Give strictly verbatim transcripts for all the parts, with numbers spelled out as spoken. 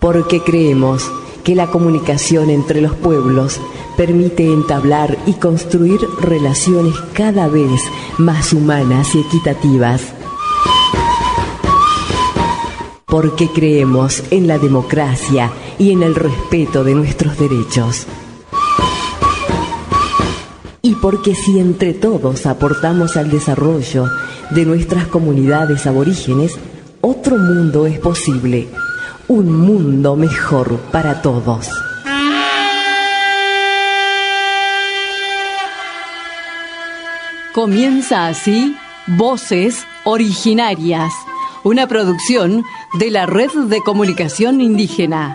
porque creemos que la comunicación entre los pueblos permite entablar y construir relaciones cada vez más humanas y equitativas. Porque creemos en la democracia y en el respeto de nuestros derechos. Y porque si entre todos aportamos al desarrollo de nuestras comunidades aborígenes, otro mundo es posible, un mundo mejor para todos. Comienza así Voces Originarias, una producción de la Red de Comunicación Indígena.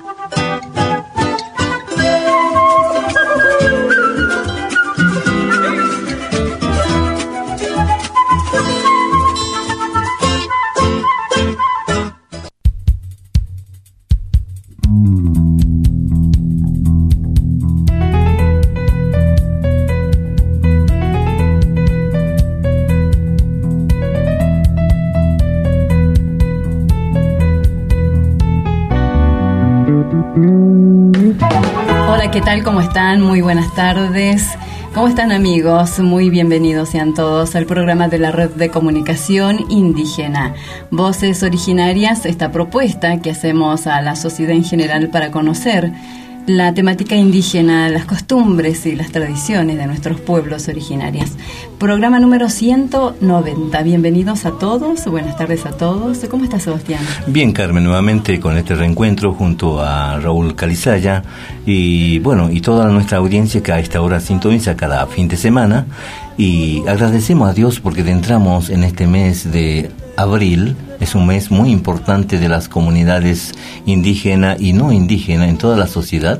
¿Qué tal? ¿Cómo están? Muy buenas tardes. ¿Cómo están, amigos? Muy bienvenidos sean todos al programa de la Red de Comunicación Indígena. Voces Originarias, esta propuesta que hacemos a la sociedad en general para conocer la temática indígena, las costumbres y las tradiciones de nuestros pueblos originarios. Programa número ciento noventa. Bienvenidos a todos, buenas tardes a todos. ¿Cómo está, Sebastián? Bien, Carmen, nuevamente con este reencuentro junto a Raúl Calizaya y bueno, y toda nuestra audiencia que a esta hora sintoniza cada fin de semana. Y agradecemos a Dios porque entramos en este mes de abril. Es un mes muy importante de las comunidades indígenas y no indígenas en toda la sociedad.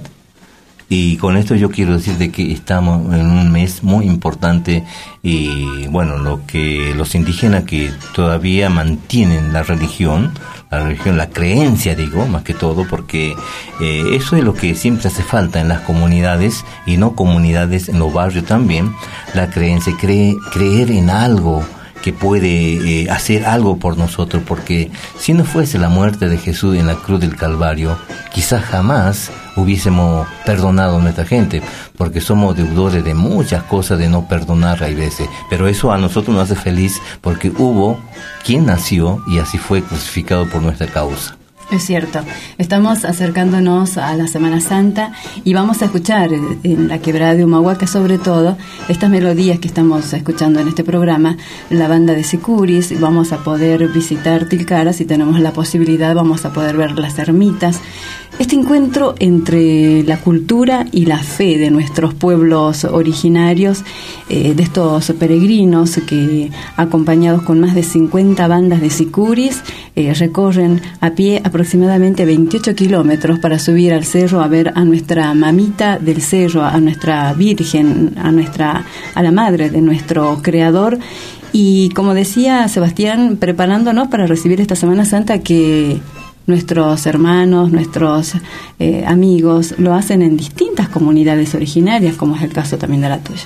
Y con esto yo quiero decir de que estamos en un mes muy importante y bueno, lo que los indígenas que todavía mantienen la religión, la religión, la creencia, digo, más que todo, porque eh, eso es lo que siempre hace falta en las comunidades y no comunidades, en los barrios también, la creencia, cree, creer en algo que puede eh, hacer algo por nosotros, porque si no fuese la muerte de Jesús en la cruz del Calvario, quizás jamás hubiésemos perdonado a nuestra gente, porque somos deudores de muchas cosas de no perdonar hay veces, pero eso a nosotros nos hace feliz porque hubo quien nació y así fue crucificado por nuestra causa. Es cierto, estamos acercándonos a la Semana Santa y vamos a escuchar en la quebrada de Humahuaca, sobre todo, estas melodías que estamos escuchando en este programa, la banda de sicuris. Vamos a poder visitar Tilcara, si tenemos la posibilidad, vamos a poder ver las ermitas. Este encuentro entre la cultura y la fe de nuestros pueblos originarios, eh, de estos peregrinos que, acompañados con más de cincuenta bandas de sicuris, eh, recorren a pie aproximadamente veintiocho kilómetros para subir al cerro a ver a nuestra mamita del cerro, a nuestra Virgen, a nuestra, a la madre de nuestro Creador. Y como decía Sebastián, preparándonos para recibir esta Semana Santa que nuestros hermanos, nuestros eh, amigos lo hacen en distintas comunidades originarias, como es el caso también de la tuya.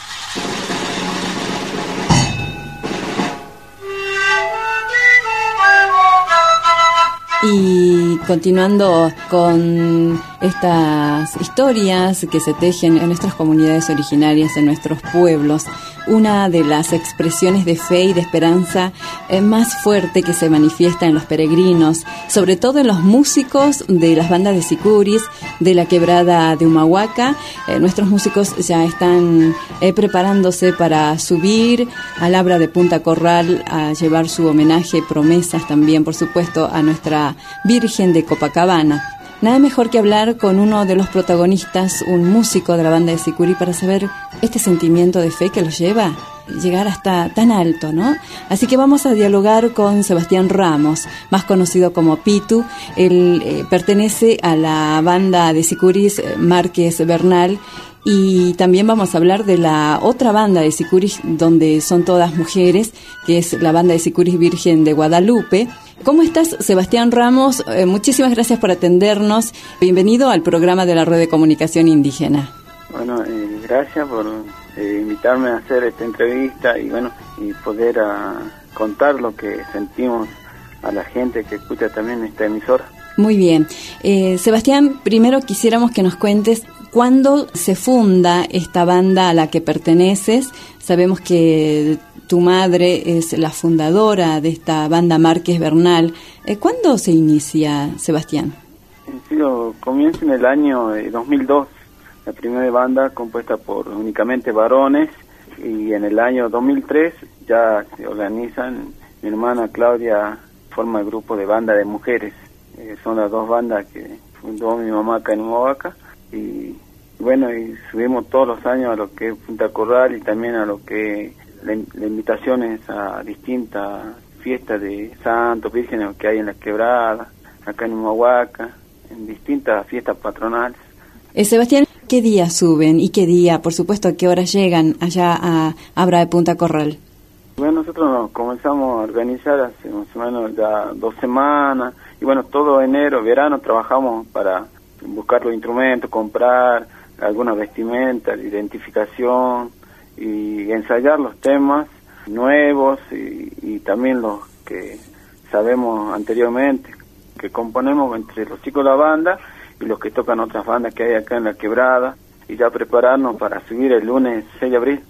Y continuando con estas historias que se tejen en nuestras comunidades originarias, en nuestros pueblos, una de las expresiones de fe y de esperanza eh, más fuerte que se manifiesta en los peregrinos, sobre todo en los músicos de las bandas de sicuris, de la quebrada de Humahuaca. Eh, nuestros músicos ya están eh, preparándose para subir al Abra de Punta Corral a llevar su homenaje, promesas también, por supuesto, a nuestra Virgen de Copacabana. Nada mejor que hablar con uno de los protagonistas, un músico de la banda de sicuri, para saber este sentimiento de fe que los lleva a llegar hasta tan alto, ¿no? Así que vamos a dialogar con Sebastián Ramos, más conocido como Pitu. Él eh, pertenece a la banda de sicuris Márquez Bernal. Y también vamos a hablar de la otra banda de sicuris donde son todas mujeres, que es la banda de sicuris Virgen de Guadalupe. ¿Cómo estás, Sebastián Ramos? Eh, muchísimas gracias por atendernos. Bienvenido al programa de la Red de Comunicación Indígena. Bueno, eh, gracias por eh, invitarme a hacer esta entrevista y bueno, y poder uh, contar lo que sentimos a la gente que escucha también esta emisora. Muy bien. Eh, Sebastián, primero quisiéramos que nos cuentes cuándo se funda esta banda a la que perteneces. Sabemos que tu madre es la fundadora de esta banda Márquez Bernal. Eh, ¿Cuándo se inicia, Sebastián? Sí, comienza en el año eh, dos mil dos, la primera banda compuesta por únicamente varones, y en el año dos mil tres ya se organizan, mi hermana Claudia forma el grupo de banda de mujeres. Eh, son las dos bandas que fundó mi mamá acá en Humahuaca, y bueno, y subimos todos los años a lo que es Punta Corral y también a lo que la, la invitaciones a distintas fiestas de santos, vírgenes que hay en la quebrada, acá en Humahuaca, en distintas fiestas patronales. Eh, Sebastián, ¿qué día suben y qué día, por supuesto, a qué hora llegan allá a Abra de Punta Corral? Bueno, nosotros nos comenzamos a organizar hace más o menos ya dos semanas, y bueno, todo enero, verano trabajamos para buscar los instrumentos, comprar alguna vestimenta, identificación, y ensayar los temas nuevos y, y también los que sabemos anteriormente, que componemos entre los chicos de la banda y los que tocan otras bandas que hay acá en la quebrada, y ya prepararnos para subir el lunes seis de abril.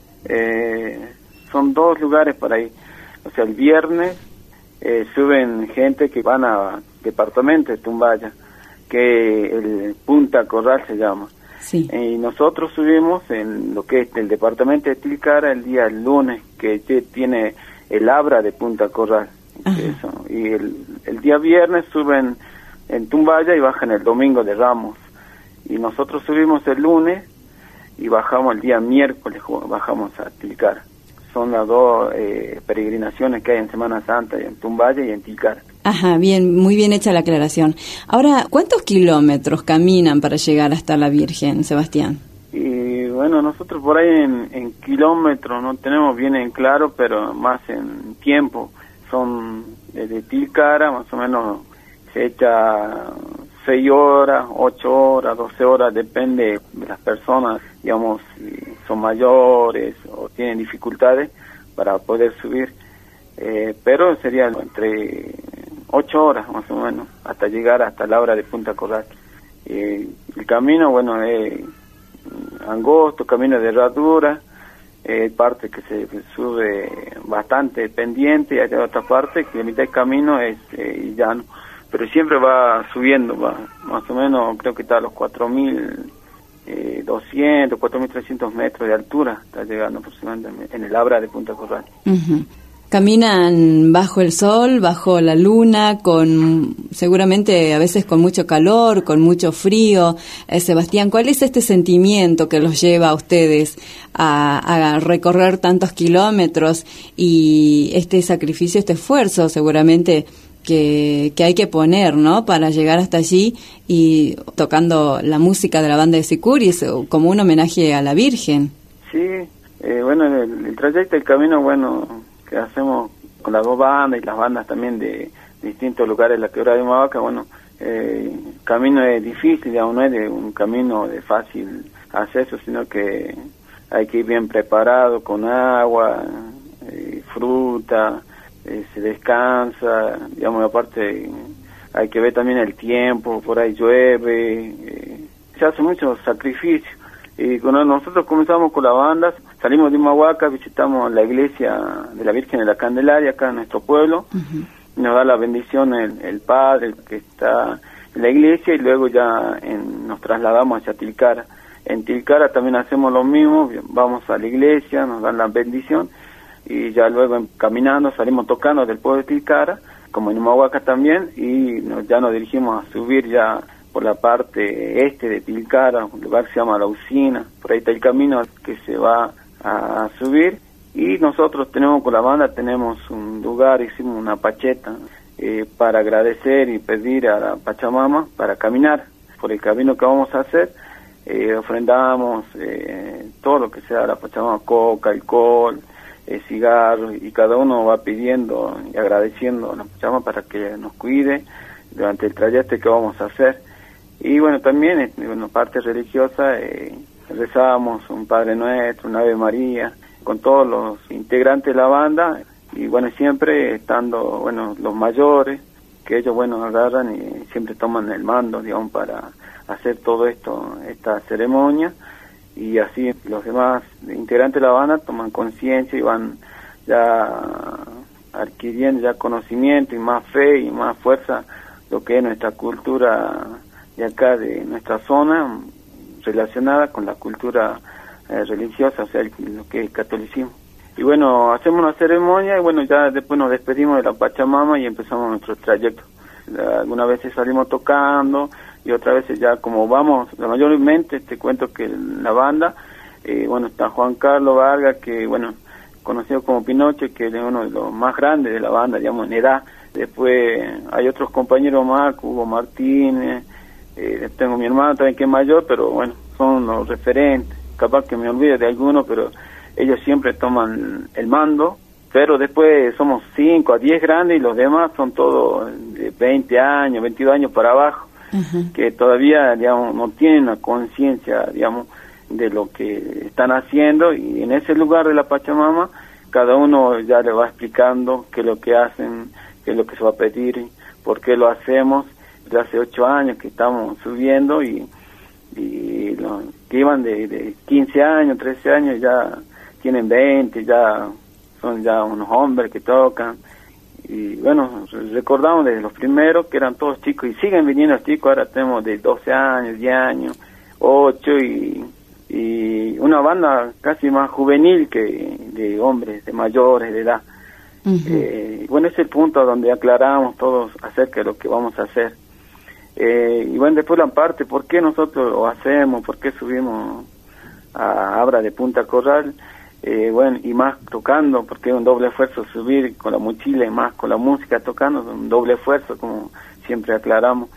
Eh, son dos lugares para ir, o sea, el viernes eh, suben gente que van a departamento de Tumbaya, que el Punta Corral se llama. Sí. Eh, y nosotros subimos en lo que es el departamento de Tilcara el día lunes, que tiene el Abra de Punta Corral. Eso. Y el, el día viernes suben en Tumbaya y bajan el domingo de Ramos. Y nosotros subimos el lunes y bajamos el día miércoles, bajamos a Tilcara. Son las dos eh, peregrinaciones que hay en Semana Santa, en Tumbaya y en Tilcara. Ajá, bien, muy bien hecha la aclaración. Ahora, ¿cuántos kilómetros caminan para llegar hasta la Virgen, Sebastián? Y bueno, nosotros por ahí en, en kilómetros no tenemos bien en claro, pero más en tiempo. Son desde Tilcara, más o menos se echa seis horas, ocho horas, doce horas, depende de las personas, digamos, si son mayores o tienen dificultades para poder subir. Eh, pero sería entre ocho horas más o menos, hasta llegar hasta la hora de Punta Corral. Eh, el camino, bueno, es angosto, camino de herradura, eh, parte que se sube bastante pendiente, y hay otra parte que la mitad del camino es eh, llano, pero siempre va subiendo, va más o menos, creo que está a los cuatro mil doscientos, cuatro mil trescientos metros de altura, está llegando aproximadamente en el Abra de Punta Corral. Uh-huh. Caminan bajo el sol, bajo la luna, con seguramente a veces con mucho calor, con mucho frío. Eh, Sebastián, ¿cuál es este sentimiento que los lleva a ustedes a, a recorrer tantos kilómetros y este sacrificio, este esfuerzo seguramente que, que hay que poner, ¿no?, para llegar hasta allí y tocando la música de la banda de Sicuris como un homenaje a la Virgen? Sí, eh, bueno, el, el trayecto del camino, bueno, que hacemos con las dos bandas y las bandas también de, de distintos lugares de la quebrada de Humahuaca, bueno, eh, el camino es difícil, digamos, no es de un camino de fácil acceso, sino que hay que ir bien preparado con agua, eh, fruta, eh, se descansa, digamos, aparte hay que ver también el tiempo, por ahí llueve, eh, se hace mucho sacrificio. Y cuando nosotros comenzamos con la banda, salimos de Humahuaca, visitamos la iglesia de la Virgen de la Candelaria acá en nuestro pueblo, uh-huh. Nos da la bendición el, el padre el que está en la iglesia, y luego ya en, nos trasladamos hacia Tilcara. En Tilcara también hacemos lo mismo, vamos a la iglesia, nos dan la bendición, y ya luego en, caminando salimos tocando del pueblo de Tilcara, como en Humahuaca también, y nos, ya nos dirigimos a subir ya por la parte este de Tilcara, un lugar que se llama La Usina, por ahí está el camino que se va a, a subir, y nosotros tenemos con la banda, tenemos un lugar, hicimos una pacheta eh, para agradecer y pedir a la Pachamama para caminar por el camino que vamos a hacer, eh, ofrendamos eh, todo lo que sea la Pachamama, coca, alcohol, eh, cigarros, y cada uno va pidiendo y agradeciendo a la Pachamama para que nos cuide durante el trayecto que vamos a hacer. Y bueno, también, bueno, parte religiosa, eh, rezábamos un Padre Nuestro, una Ave María, con todos los integrantes de la banda, y bueno, siempre estando, bueno, los mayores, que ellos, bueno, agarran y siempre toman el mando, digamos, para hacer todo esto, esta ceremonia, y así los demás integrantes de la banda toman conciencia y van ya adquiriendo ya conocimiento y más fe y más fuerza lo que es nuestra cultura de acá, de nuestra zona, relacionada con la cultura eh, religiosa, o sea, lo que es el catolicismo. Y bueno, hacemos una ceremonia y bueno, ya después nos despedimos de la Pachamama y empezamos nuestro trayecto. Algunas veces salimos tocando y otras veces ya como vamos, la mayormente te cuento que la banda, eh, bueno, está Juan Carlos Vargas, que bueno, conocido como Pinocho, que es uno de los más grandes de la banda, digamos, en edad. Después hay otros compañeros más, Hugo Martínez, eh, tengo mi hermano también que es mayor, pero bueno, son los referentes. Capaz que me olvide de algunos, pero ellos siempre toman el mando, pero después somos cinco a diez grandes y los demás son todos de veinte años, veintidós años para abajo, uh-huh. que todavía, digamos, no tienen una conciencia, digamos, de lo que están haciendo, y en ese lugar de la Pachamama cada uno ya le va explicando qué es lo que hacen, qué es lo que se va a pedir, por qué lo hacemos. Ya hace ocho años que estamos subiendo y, y los que iban de, de quince años, trece años ya tienen veinte, ya son ya unos hombres que tocan. Y bueno, recordamos de los primeros que eran todos chicos y siguen viniendo los chicos. Ahora tenemos de doce años, diez años, ocho y, y una banda casi más juvenil que de hombres, de mayores de edad. Uh-huh. Eh, bueno, ese es el punto donde aclaramos todos acerca de lo que vamos a hacer. Eh, y bueno, después la parte, ¿por qué nosotros lo hacemos? ¿Por qué subimos a Abra de Punta Corral? Eh, bueno, y más tocando, porque es un doble esfuerzo subir con la mochila y más con la música tocando, es un doble esfuerzo, como siempre aclaramos.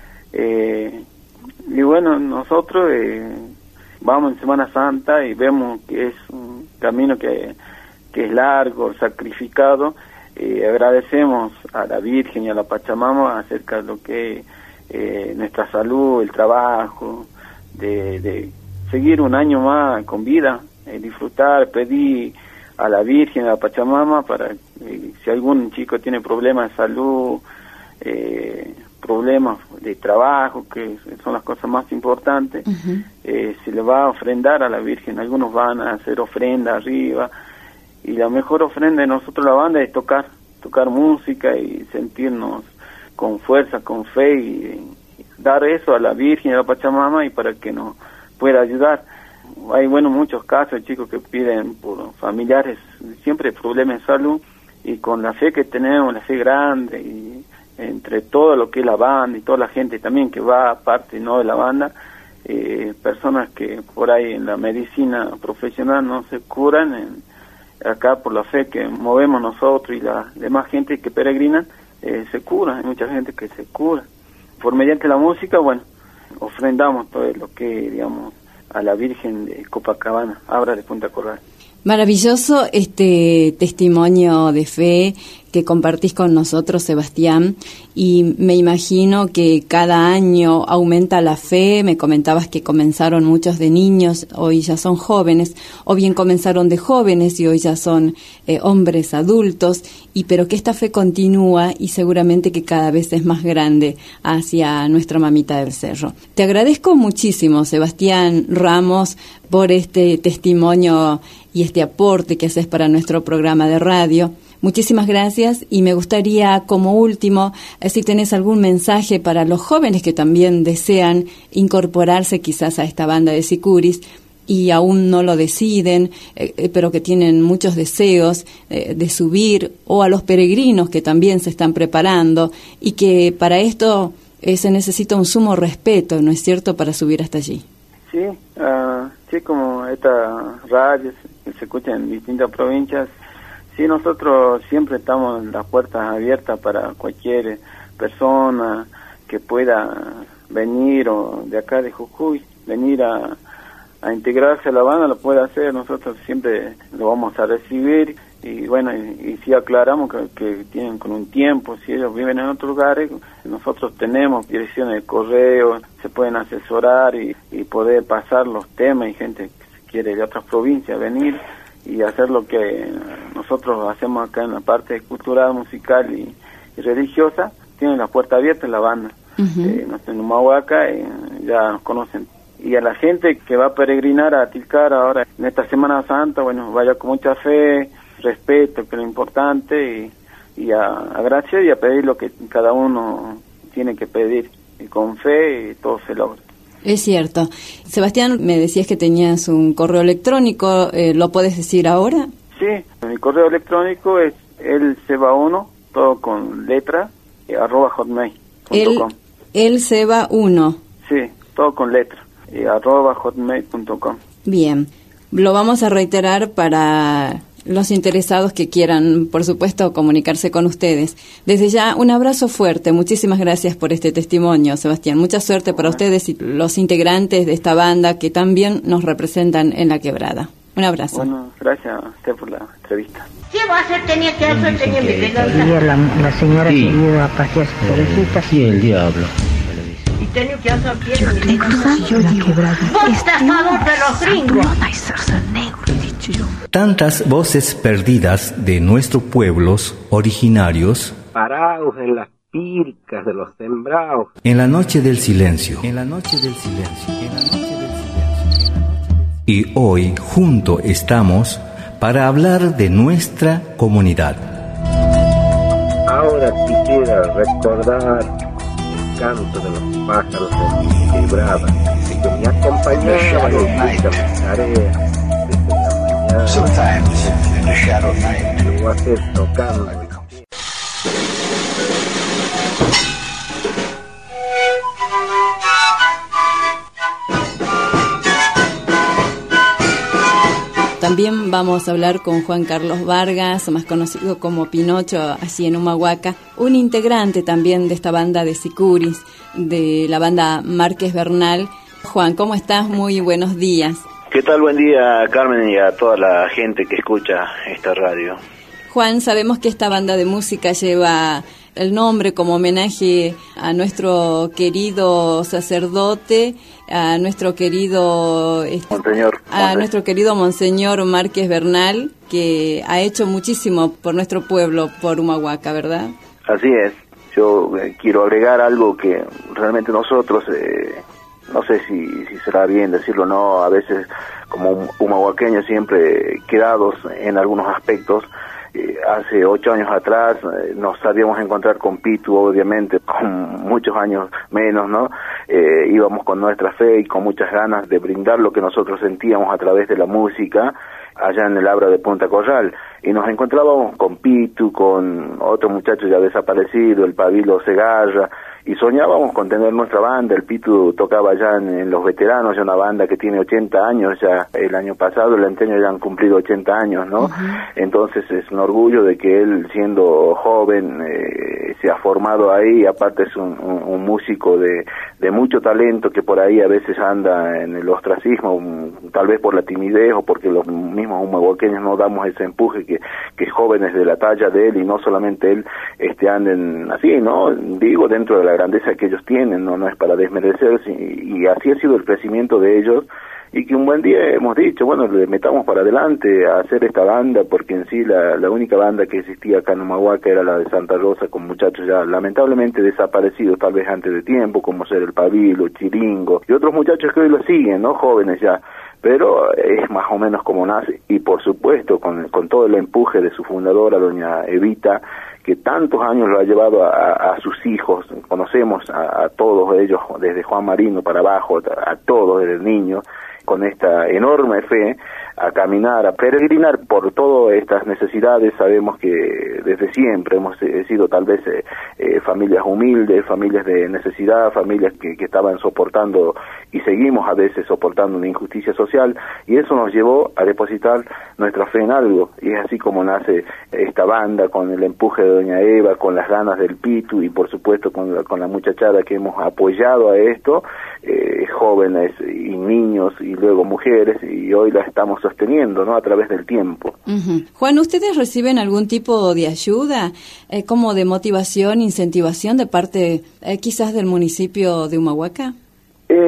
Eh, y bueno, nosotros eh, vamos en Semana Santa y vemos que es un camino que, que es largo, sacrificado. Eh, agradecemos a la Virgen y a la Pachamama acerca de lo que eh, nuestra salud, el trabajo, de, de seguir un año más con vida, eh, disfrutar, pedir a la Virgen, a la Pachamama, para eh, si algún chico tiene problemas de salud, eh, problemas de trabajo, que son las cosas más importantes, uh-huh. eh, se le va a ofrendar a la Virgen. Algunos van a hacer ofrenda arriba, y la mejor ofrenda de nosotros, la banda, es tocar, tocar música y sentirnos con fuerza, con fe, y, y dar eso a la Virgen y a la Pachamama, y para que nos pueda ayudar. Hay, bueno, muchos casos, chicos, que piden por familiares, siempre problemas de salud, y con la fe que tenemos, la fe grande, y entre todo lo que es la banda y toda la gente también que va aparte, no de la banda, eh, personas que por ahí en la medicina profesional no se curan, en, acá por la fe que movemos nosotros y la demás gente que peregrina, eh, se cura. Hay mucha gente que se cura. Por mediante la música, bueno, ofrendamos todo lo que, digamos, a la Virgen de Copacabana, Abra de Punta Corral. Maravilloso este testimonio de fe que compartís con nosotros, Sebastián, y me imagino que cada año aumenta la fe. Me comentabas que comenzaron muchos de niños, hoy ya son jóvenes, o bien comenzaron de jóvenes y hoy ya son eh, hombres adultos, y pero que esta fe continúa y seguramente que cada vez es más grande hacia nuestra mamita del cerro. Te agradezco muchísimo, Sebastián Ramos, por este testimonio y este aporte que haces para nuestro programa de radio. Muchísimas gracias, y me gustaría, como último, si tenés algún mensaje para los jóvenes que también desean incorporarse quizás a esta banda de sicuris y aún no lo deciden, eh, pero que tienen muchos deseos eh, de subir, o a los peregrinos que también se están preparando y que para esto eh, se necesita un sumo respeto, ¿no es cierto?, para subir hasta allí. Sí, uh, sí, como estas radios que se escuchan en distintas provincias, sí, nosotros siempre estamos en las puertas abiertas para cualquier persona que pueda venir, o de acá de Jujuy, venir a, a integrarse a la banda, lo puede hacer. Nosotros siempre lo vamos a recibir, y bueno, y, y si aclaramos que, que tienen con un tiempo, si ellos viven en otros lugares, nosotros tenemos direcciones de correo, se pueden asesorar y, y poder pasar los temas, y gente que quiere de otras provincias venir y hacer lo que nosotros hacemos acá en la parte cultural, musical y, y religiosa, tienen la puerta abierta en la banda. Uh-huh. eh, no sé, en Humahuaca eh, ya nos conocen. Y a la gente que va a peregrinar a Tilcara ahora en esta Semana Santa, bueno, vaya con mucha fe, respeto, que es lo importante, y, y a, a gracias y a pedir lo que cada uno tiene que pedir. Y con fe todo se logra. Es cierto. Sebastián, me decías que tenías un correo electrónico, eh, ¿lo puedes decir ahora? Sí, mi correo electrónico es el seba uno, todo con letra, eh, arroba hotmail punto com. El, el seba uno. Sí, todo con letra. Eh, arroba hotmail punto com. Bien, lo vamos a reiterar para los interesados que quieran, por supuesto, comunicarse con ustedes. Desde ya, un abrazo fuerte. Muchísimas gracias por este testimonio, Sebastián. Mucha suerte para ustedes y los integrantes de esta banda que también nos representan en La Quebrada. Un abrazo. Bueno, gracias a usted por la entrevista. ¿Qué va a hacer? Tenía que hacer, tenía mi pelota. La, la señora sí. Que iba a pasear sus orejitas. Sí, el diablo. Y tenía que hacer bien mi pelota. Yo La Quebrada. ¡Vos estafador de los gringos! Tantas voces perdidas de nuestros pueblos originarios, parados en las pircas de los sembrados, en la noche del silencio, en la noche del silencio, en la noche del silencio. Y hoy juntos estamos para hablar de nuestra comunidad. Ahora quisiera recordar el canto de los pájaros de mi quebrada, que me acompañaba en muchas tareas. Sometimes in the shadow night. Lo voy a hacer tocando. También vamos a hablar con Juan Carlos Vargas, más conocido como Pinocho, allí en Humahuaca, un integrante también de esta banda de sicuris, de la banda Márquez Bernal. Juan, ¿cómo estás? Muy buenos días. ¿Qué tal? Buen día, Carmen, y a toda la gente que escucha esta radio. Juan, sabemos que esta banda de música lleva el nombre como homenaje a nuestro querido sacerdote, a nuestro querido Monseñor, a Monseñor. nuestro querido Monseñor Márquez Bernal, que ha hecho muchísimo por nuestro pueblo, por Humahuaca, ¿verdad? Así es. Yo eh, quiero agregar algo que realmente nosotros... Eh, no sé si, si será bien decirlo o no, a veces como humahuaqueños siempre quedados en algunos aspectos. Eh, hace ocho años atrás eh, nos sabíamos encontrar con Pitu, obviamente, con muchos años menos, ¿no? Eh, íbamos con nuestra fe y con muchas ganas de brindar lo que nosotros sentíamos a través de la música allá en el Abra de Punta Corral. Y nos encontrábamos con Pitu, con otro muchacho ya desaparecido, el Pabilo Segarra, y soñábamos con tener nuestra banda. El Pitu tocaba ya en, en Los Veteranos, ya una banda que tiene ochenta años, ya el año pasado, el anteaño ya han cumplido ochenta años, ¿no? Uh-huh. Entonces es un orgullo de que él, siendo joven, eh, se ha formado ahí, aparte es un, un, un músico de, de mucho talento que por ahí a veces anda en el ostracismo, un, tal vez por la timidez o porque los mismos humahuaqueños no damos ese empuje que, que jóvenes de la talla de él, y no solamente él, este anden así, ¿no? Digo, dentro de la grandeza que ellos tienen, no no es para desmerecerse, y, y así ha sido el crecimiento de ellos, y que un buen día hemos dicho, bueno, le metamos para adelante a hacer esta banda, porque en sí la, la única banda que existía acá en Humahuaca era la de Santa Rosa, con muchachos ya lamentablemente desaparecidos, tal vez antes de tiempo, como ser el Pabilo, Chiringo, y otros muchachos que hoy lo siguen, ¿no? Jóvenes ya, pero es más o menos como nace, y por supuesto con, con todo el empuje de su fundadora, doña Evita, que tantos años lo ha llevado a, a sus hijos. Conocemos a, a todos ellos, desde Juan Marino para abajo, a, a todos desde niños, con esta enorme fe, a caminar, a peregrinar por todas estas necesidades. Sabemos que desde siempre hemos eh, sido tal vez eh, eh, familias humildes, familias de necesidad, familias que, que estaban soportando y seguimos a veces soportando una injusticia social, y eso nos llevó a depositar nuestra fe en algo, y es así como nace esta banda, con el empuje de doña Eva, con las ganas del Pitu, y por supuesto con la, con la muchachada que hemos apoyado a esto, eh, jóvenes y niños y luego mujeres, y hoy la estamos sosteniendo, ¿no?, a través del tiempo. Uh-huh. Juan, ¿ustedes reciben algún tipo de ayuda, eh, como de motivación, incentivación de parte eh, quizás del municipio de Humahuaca? Eh,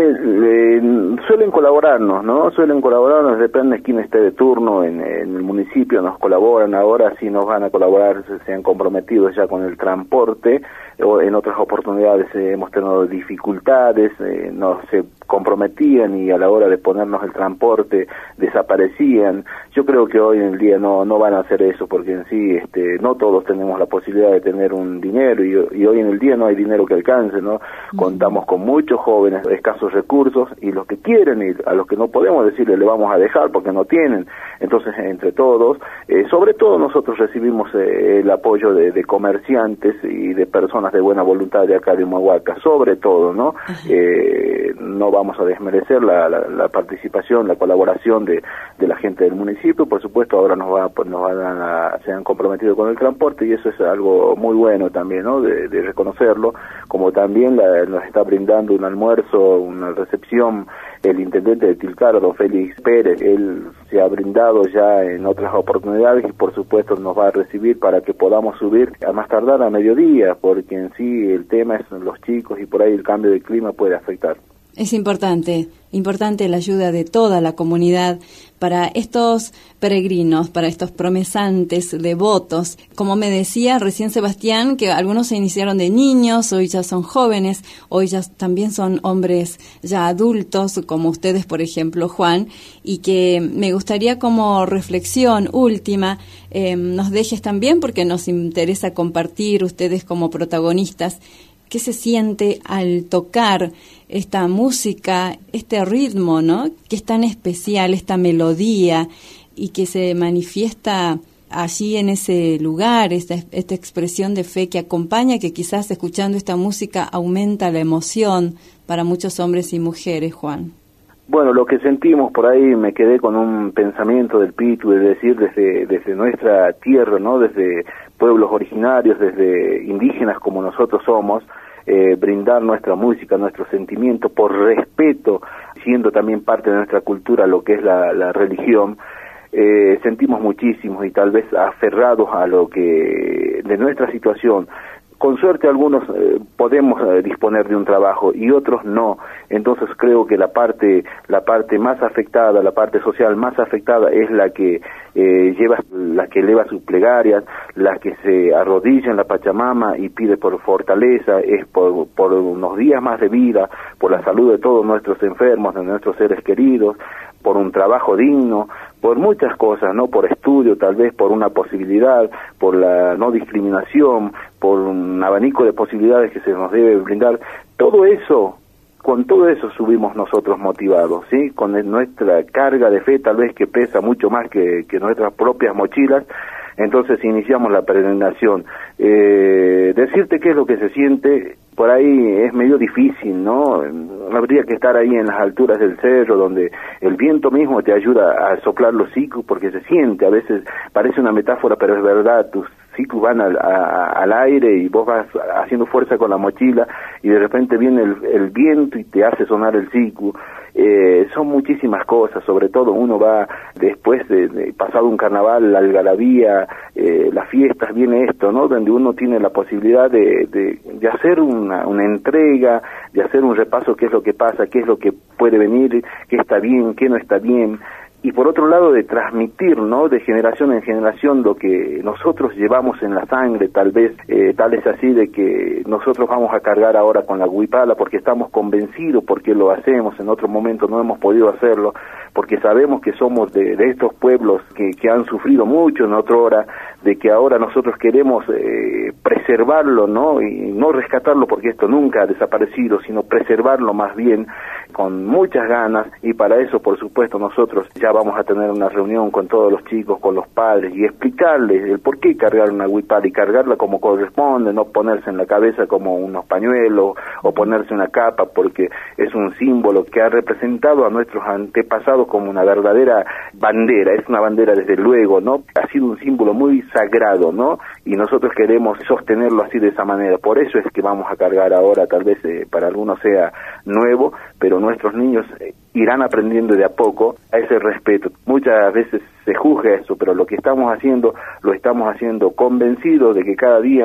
Eh, suelen colaborarnos, ¿no? Suelen colaborarnos, depende de quién esté de turno en, en el municipio, nos colaboran. Ahora sí nos van a colaborar, se, se han comprometido ya con el transporte, o en otras oportunidades eh, hemos tenido dificultades, eh, no se comprometían y a la hora de ponernos el transporte desaparecían. Yo creo que hoy en el día no no van a hacer eso, porque en sí este no todos tenemos la posibilidad de tener un dinero, y, y hoy en el día no hay dinero que alcance, ¿no? Uh-huh. Contamos con muchos jóvenes de escasos recursos, y los que quieren y a los que no podemos decirle le vamos a dejar porque no tienen. Entonces, entre todos, eh, sobre todo nosotros recibimos eh, el apoyo de, de comerciantes y de personas de buena voluntad de acá de Humahuaca, sobre todo, ¿no? Uh-huh. Eh, no vamos a desmerecer la, la, la participación, la colaboración de, de la gente del municipio. Por supuesto, ahora nos va, pues, nos van a, se han comprometido con el transporte, y eso es algo muy bueno también, ¿no? De, de reconocerlo, como también la, nos está brindando un almuerzo, una recepción el intendente de Tilcara, don Félix Pérez. Él se ha brindado ya en otras oportunidades y por supuesto nos va a recibir para que podamos subir a más tardar a mediodía, porque en sí el tema es los chicos y por ahí el cambio de clima puede afectar. Es importante, importante la ayuda de toda la comunidad para estos peregrinos, para estos promesantes devotos. Como me decía recién Sebastián, que algunos se iniciaron de niños, hoy ya son jóvenes, hoy ya también son hombres ya adultos, como ustedes, por ejemplo, Juan, y que me gustaría como reflexión última, eh, nos dejes también, porque nos interesa compartir ustedes como protagonistas, ¿qué se siente al tocar esta música, este ritmo, ¿no? Que es tan especial, esta melodía, y que se manifiesta allí en ese lugar, esta, esta expresión de fe que acompaña, que quizás escuchando esta música aumenta la emoción para muchos hombres y mujeres, Juan? Bueno, lo que sentimos por ahí, me quedé con un pensamiento del Pitu, es decir, desde, desde nuestra tierra, ¿no? Desde pueblos originarios, desde indígenas como nosotros somos, eh, brindar nuestra música, nuestro sentimiento, por respeto, siendo también parte de nuestra cultura lo que es la, la religión. Eh, sentimos muchísimo y tal vez aferrados a lo que de nuestra situación. Con suerte algunos eh, podemos eh, disponer de un trabajo y otros no. Entonces creo que la parte la parte más afectada, la parte social más afectada es la que eh, lleva, la que eleva sus plegarias, la que se arrodilla en la Pachamama y pide por fortaleza, es por, por unos días más de vida, por la salud de todos nuestros enfermos, de nuestros seres queridos, por un trabajo digno, por muchas cosas, ¿no? Por estudio, tal vez por una posibilidad, por la no discriminación, por un abanico de posibilidades que se nos debe brindar. Todo eso, con todo eso subimos nosotros motivados, ¿sí? Con nuestra carga de fe, tal vez que pesa mucho más que, que nuestras propias mochilas. Entonces iniciamos la peregrinación. Eh, decirte qué es lo que se siente por ahí es medio difícil, ¿no? Habría que estar ahí en las alturas del cerro, donde el viento mismo te ayuda a soplar los ciclos, porque se siente, a veces parece una metáfora, pero es verdad, tus ciclos van al, a, al aire y vos vas haciendo fuerza con la mochila y de repente viene el, el viento y te hace sonar el ciclo. Eh, son muchísimas cosas, sobre todo uno va después de, de pasado un carnaval, la algarabía, eh, las fiestas, viene esto, ¿no? Donde uno tiene la posibilidad de, de, de hacer una, una entrega, de hacer un repaso, qué es lo que pasa, qué es lo que puede venir, qué está bien, qué no está bien. Y por otro lado de transmitir, ¿no? De generación en generación lo que nosotros llevamos en la sangre, tal vez, eh, tal es así de que nosotros vamos a cargar ahora con la huipala porque estamos convencidos porque lo hacemos, en otro momento no hemos podido hacerlo, porque sabemos que somos de, de estos pueblos que, que han sufrido mucho en otra hora, de que ahora nosotros queremos eh, preservarlo, ¿no? Y no rescatarlo porque esto nunca ha desaparecido, sino preservarlo más bien con muchas ganas, y para eso, por supuesto, nosotros ya vamos a tener una reunión con todos los chicos, con los padres, y explicarles el por qué cargar una huipala y cargarla como corresponde, no ponerse en la cabeza como unos pañuelos o ponerse una capa, porque es un símbolo que ha representado a nuestros antepasados como una verdadera bandera, es una bandera desde luego, ¿no? Ha sido un símbolo muy sagrado, ¿no? Y nosotros queremos sostenerlo así de esa manera, por eso es que vamos a cargar ahora, tal vez eh, para algunos sea nuevo, pero nuestros niños eh, irán aprendiendo de a poco a ese respeto. Muchas veces se juzga eso, pero lo que estamos haciendo, lo estamos haciendo convencidos de que cada día,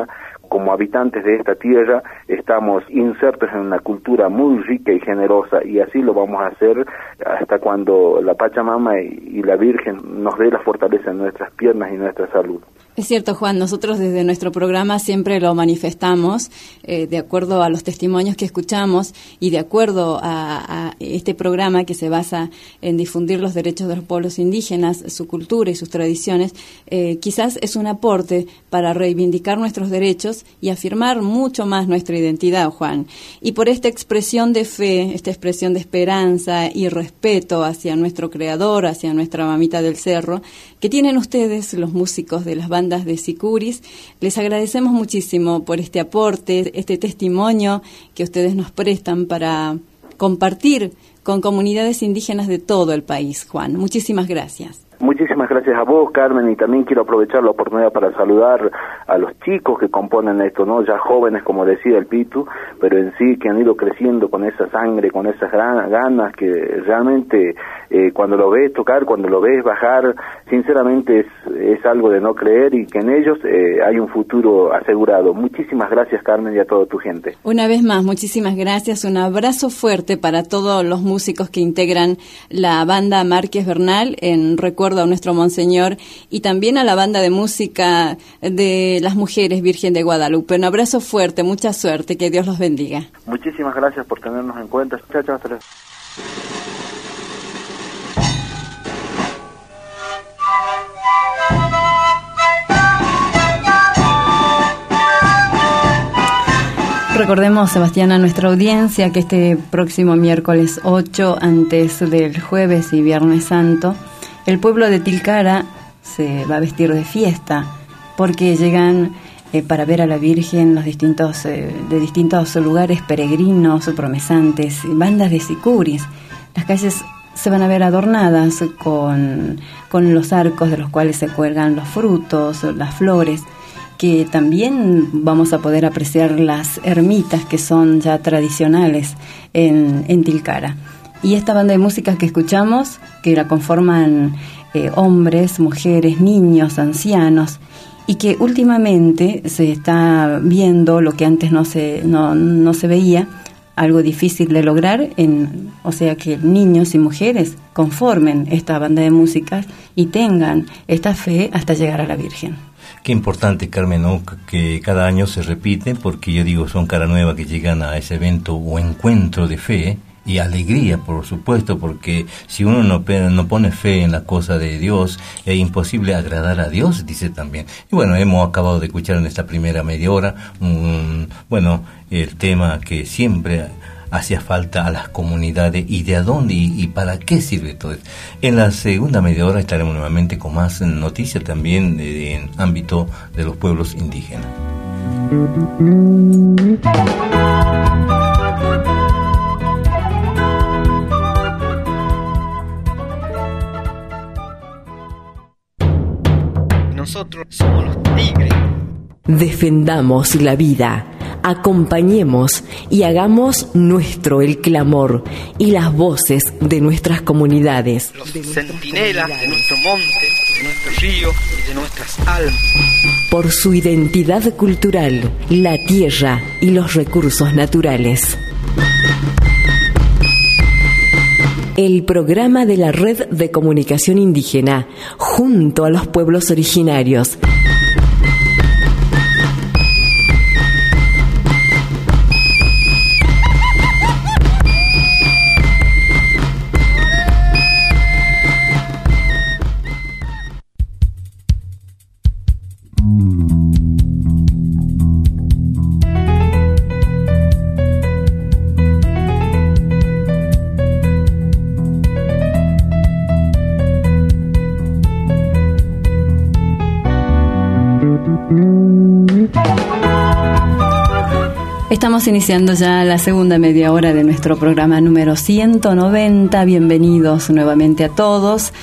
como habitantes de esta tierra, estamos insertos en una cultura muy rica y generosa, y así lo vamos a hacer hasta cuando la Pachamama y, y la Virgen nos dé la fortaleza en nuestras piernas y nuestra salud. Es cierto, Juan, nosotros desde nuestro programa siempre lo manifestamos eh, de acuerdo a los testimonios que escuchamos y de acuerdo a, a este programa que se basa en difundir los derechos de los pueblos indígenas, su cultura y sus tradiciones. Eh, quizás es un aporte para reivindicar nuestros derechos y afirmar mucho más nuestra identidad, Juan. Y por esta expresión de fe, esta expresión de esperanza y respeto hacia nuestro Creador, hacia nuestra mamita del cerro, que tienen ustedes, los músicos de las bandas de Sicuris, les agradecemos muchísimo por este aporte, este testimonio que ustedes nos prestan para compartir con comunidades indígenas de todo el país. Juan, muchísimas gracias. Muchísimas gracias a vos, Carmen, y también quiero aprovechar la oportunidad para saludar a los chicos que componen esto, ¿no? Ya jóvenes, como decía el Pitu, pero en sí que han ido creciendo con esa sangre, con esas gran, ganas que realmente eh, cuando lo ves tocar, cuando lo ves bajar, sinceramente es, es algo de no creer, y que en ellos eh, hay un futuro asegurado. Muchísimas gracias, Carmen, y a toda tu gente. Una vez más, muchísimas gracias. Un abrazo fuerte para todos los músicos que integran la banda Márquez Bernal en recuerdo a nuestro Monseñor, y también a la banda de música de las Mujeres Virgen de Guadalupe. Un abrazo fuerte, mucha suerte, que Dios los bendiga. Muchísimas gracias por tenernos en cuenta. Chao, chao, hasta luego. Recordemos, Sebastián, a nuestra audiencia que este próximo miércoles ocho, antes del jueves y viernes santo, el pueblo de Tilcara se va a vestir de fiesta porque llegan eh, para ver a la Virgen los distintos eh, de distintos lugares, peregrinos, promesantes, bandas de sicuris. Las calles se van a ver adornadas con, con los arcos de los cuales se cuelgan los frutos, las flores, que también vamos a poder apreciar las ermitas que son ya tradicionales en, en Tilcara. Y esta banda de música que escuchamos, que la conforman eh, hombres, mujeres, niños, ancianos, y que últimamente se está viendo lo que antes no se, no, no se veía, algo difícil de lograr, en, o sea que niños y mujeres conformen esta banda de música y tengan esta fe hasta llegar a la Virgen. Qué importante, Carmen, ¿no? Que cada año se repite, porque yo digo, son cara nueva que llegan a ese evento o encuentro de fe y alegría, por supuesto, porque si uno no, no pone fe en la cosa de Dios, es imposible agradar a Dios, dice también. Y bueno, hemos acabado de escuchar en esta primera media hora, un, bueno, el tema que siempre hacía falta a las comunidades, y de a dónde y, y para qué sirve todo esto. En la segunda media hora estaremos nuevamente con más noticias también de, en ámbito de los pueblos indígenas. Nosotros somos los tigres. Defendamos la vida, acompañemos y hagamos nuestro el clamor y las voces de nuestras comunidades. Los centinelas de nuestro monte, de nuestro río y de nuestras almas. Por su identidad cultural, la tierra y los recursos naturales. El programa de la Red de Comunicación Indígena, junto a los pueblos originarios. Estamos iniciando ya la segunda media hora de nuestro programa número ciento noventa. Bienvenidos nuevamente a todos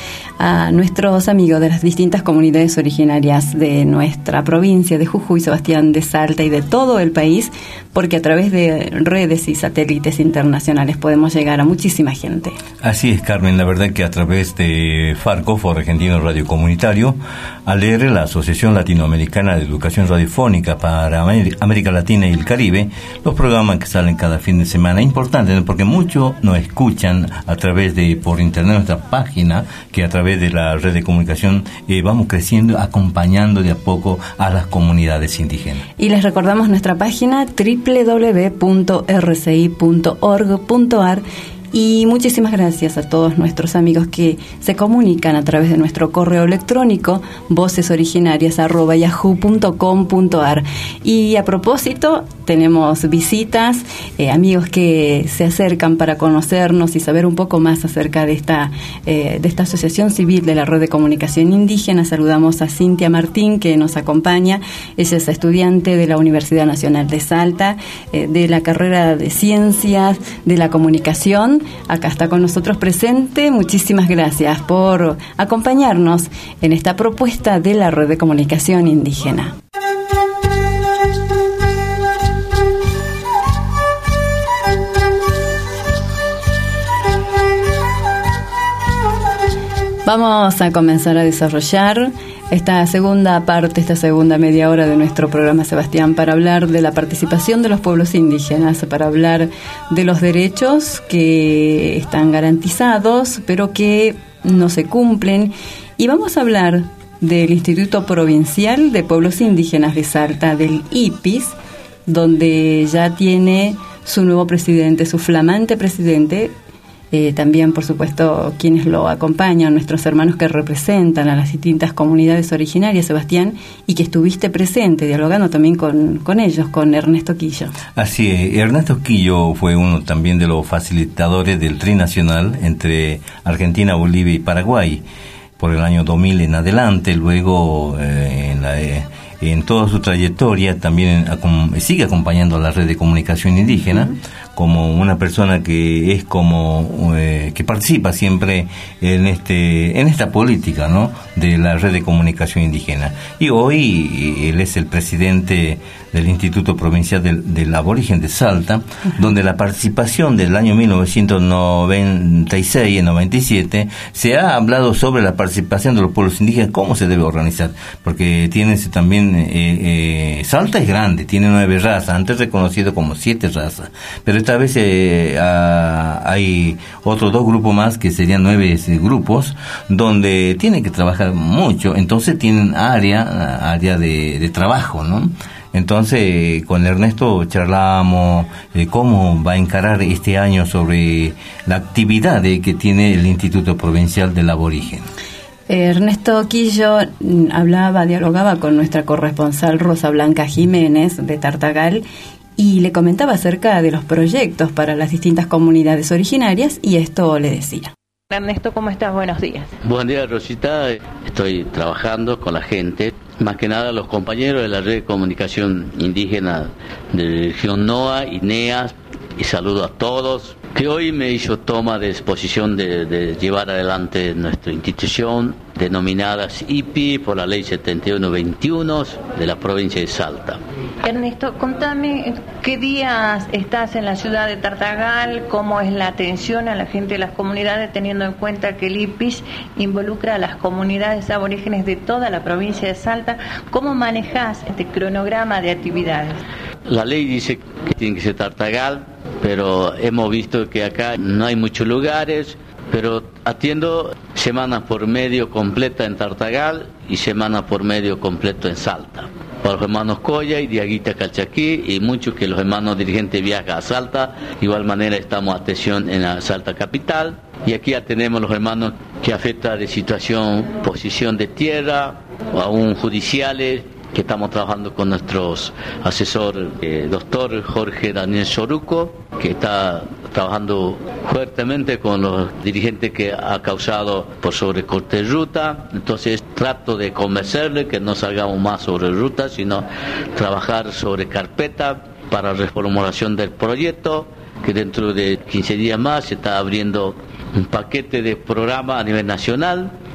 a nuestros amigos de las distintas comunidades originarias de nuestra provincia de Jujuy, Sebastián, de Salta y de todo el país, porque a través de redes y satélites internacionales podemos llegar a muchísima gente. Así es, Carmen, la verdad que a través de Farco, Foro Argentino Radio Comunitario, A L R, la Asociación Latinoamericana de Educación Radiofónica para América Latina y el Caribe, los programas que salen cada fin de semana, importante, ¿no? Porque muchos nos escuchan a través de, por internet, nuestra página, que a través de la red de comunicación eh, vamos creciendo, acompañando de a poco a las comunidades indígenas. Y les recordamos nuestra página doble u doble u doble u punto r c i punto org punto a r. Y muchísimas gracias a todos nuestros amigos que se comunican a través de nuestro correo electrónico vocesoriginarías arroba yahoo punto com punto a r. Y a propósito, tenemos visitas, eh, amigos que se acercan para conocernos y saber un poco más acerca de esta, eh, de esta asociación civil de la Red de Comunicación Indígena. Saludamos a Cintia Martín, que nos acompaña. Ella es estudiante de la Universidad Nacional de Salta, eh, de la carrera de Ciencias de la Comunicación. Acá está con nosotros presente. Muchísimas gracias por acompañarnos en esta propuesta de la Red de Comunicación Indígena. Vamos a comenzar a desarrollar esta segunda parte, esta segunda media hora de nuestro programa, Sebastián, para hablar de la participación de los pueblos indígenas, para hablar de los derechos que están garantizados, pero que no se cumplen. Y vamos a hablar del Instituto Provincial de Pueblos Indígenas de Salta, del I P I S, donde ya tiene su nuevo presidente, su flamante presidente. Eh, también, por supuesto, quienes lo acompañan, nuestros hermanos que representan a las distintas comunidades originarias, Sebastián, y que estuviste presente, dialogando también con, con ellos, con Ernesto Quillo. Así es, Ernesto Quillo fue uno también de los facilitadores del trinacional entre Argentina, Bolivia y Paraguay, por el año dos mil en adelante. Luego, eh, en la... Eh, en toda su trayectoria también acom- sigue acompañando a la red de comunicación indígena, uh-huh, como una persona que es como eh, que participa siempre en este en esta política, ¿no?, de la red de comunicación indígena. Y hoy él es el presidente del Instituto Provincial del, del Aborigen de Salta, uh-huh, donde la participación del año mil novecientos noventa y seis y noventa y siete se ha hablado sobre la participación de los pueblos indígenas, cómo se debe organizar, porque tiene también Eh, eh, Salta es grande, tiene nueve razas, antes reconocido como siete razas, pero esta vez eh, ah, hay otros dos grupos más que serían nueve eh, grupos donde tienen que trabajar mucho, entonces tienen área, área de, de trabajo, ¿no? Entonces, con Ernesto charlamos de cómo va a encarar este año sobre la actividad de, que tiene el Instituto Provincial del Aborigen. Ernesto Quillo hablaba, dialogaba con nuestra corresponsal Rosa Blanca Jiménez de Tartagal y le comentaba acerca de los proyectos para las distintas comunidades originarias, y esto le decía. Ernesto, ¿cómo estás? Buenos días. Buen día, Rosita. Estoy trabajando con la gente, más que nada los compañeros de la Red de Comunicación Indígena de la región NOA y NEAS, y saludo a todos, que hoy me hizo toma de disposición de, de llevar adelante nuestra institución denominada I P I por la ley setenta y uno veintiuno de la provincia de Salta. Ernesto, contame qué días estás en la ciudad de Tartagal, cómo es la atención a la gente de las comunidades, teniendo en cuenta que el I P I S involucra a las comunidades aborígenes de toda la provincia de Salta. ¿Cómo manejás este cronograma de actividades? La ley dice que tiene que ser Tartagal, pero hemos visto que acá no hay muchos lugares, pero atiendo semana por medio completa en Tartagal y semana por medio completo en Salta. Para los hermanos Coya y Diaguita Calchaquí, y muchos que los hermanos dirigentes viajan a Salta, de igual manera estamos a atención en la Salta capital, y aquí ya tenemos los hermanos que afecta de situación, posición de tierra, o aún judiciales, que estamos trabajando con nuestros asesor, eh, doctor Jorge Daniel Soruco, que está trabajando fuertemente con los dirigentes que ha causado por sobrecorte de ruta. Entonces trato de convencerle que no salgamos más sobre ruta, sino trabajar sobre carpeta para reformulación del proyecto, que dentro de quince días más se está abriendo un paquete de programa a nivel nacional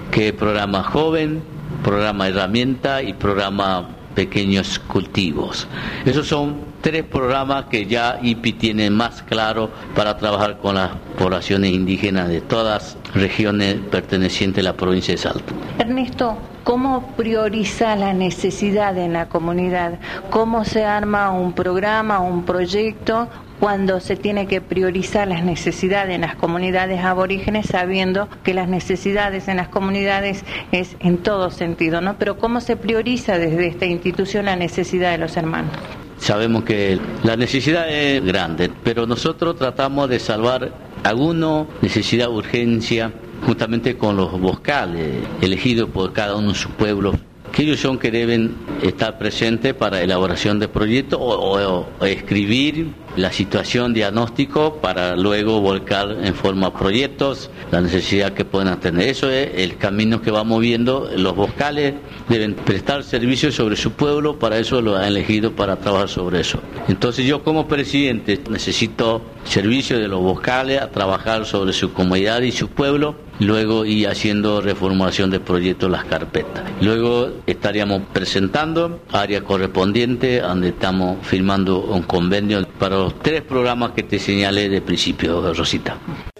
que es programa joven, programa herramienta y programa pequeños cultivos. Esos son tres programas que ya I P I tiene más claro para trabajar con las poblaciones indígenas de todas las regiones pertenecientes a la provincia de Salta. Ernesto, ¿cómo prioriza la necesidad en la comunidad? ¿Cómo se arma un programa, un proyecto cuando se tiene que priorizar las necesidades en las comunidades aborígenes, sabiendo que las necesidades en las comunidades es en todo sentido, ¿no? Pero ¿cómo se prioriza desde esta institución la necesidad de los hermanos? Sabemos que la necesidad es grande, pero nosotros tratamos de salvar alguna necesidad, urgencia, justamente con los vocales elegidos por cada uno de sus pueblos, que ellos son que deben estar presentes para elaboración de proyectos o, o, o escribir la situación diagnóstico para luego volcar en forma proyectos la necesidad que puedan tener. Eso es el camino que vamos viendo. Los vocales deben prestar servicios sobre su pueblo, para eso lo han elegido para trabajar sobre eso. Entonces yo como presidente necesito servicio de los vocales a trabajar sobre su comunidad y su pueblo, luego ir haciendo reformulación de proyectos, las carpetas. Luego estaríamos presentando área correspondiente donde estamos firmando un convenio para los tres programas que te señalé de principio, Rosita.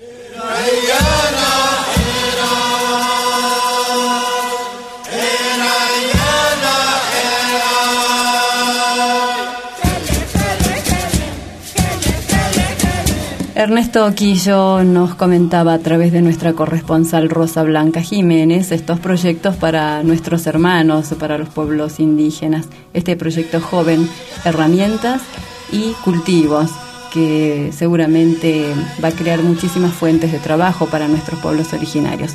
Ernesto Quillo nos comentaba a través de nuestra corresponsal Rosa Blanca Jiménez estos proyectos para nuestros hermanos, para los pueblos indígenas. Este proyecto joven, herramientas y cultivos, que seguramente va a crear muchísimas fuentes de trabajo para nuestros pueblos originarios.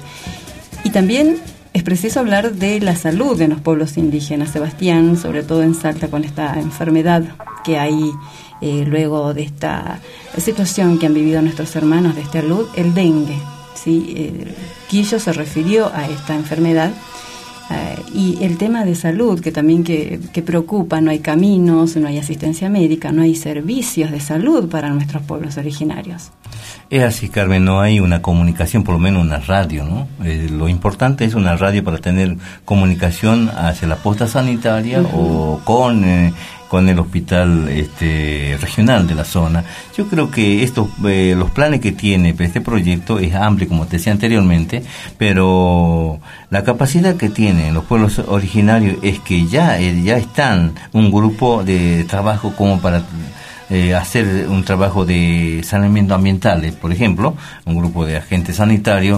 Y también es preciso hablar de la salud de los pueblos indígenas, Sebastián, sobre todo en Salta, con esta enfermedad que hay eh, luego de esta situación que han vivido nuestros hermanos de salud, el dengue. ¿Sí? Eh, Quillo se refirió a esta enfermedad eh, y el tema de salud que también que, que preocupa. No hay caminos, no hay asistencia médica, no hay servicios de salud para nuestros pueblos originarios. Es así, Carmen, no hay una comunicación, por lo menos una radio, ¿no? Eh, lo importante es una radio para tener comunicación hacia la posta sanitaria uh-huh. o con... Eh, con el hospital este, regional de la zona. Yo creo que estos eh, los planes que tiene este proyecto es amplio, como te decía anteriormente, pero la capacidad que tienen los pueblos originarios es que ya, eh, ya están un grupo de trabajo como para eh, hacer un trabajo de saneamiento ambiental, por ejemplo, un grupo de agentes sanitarios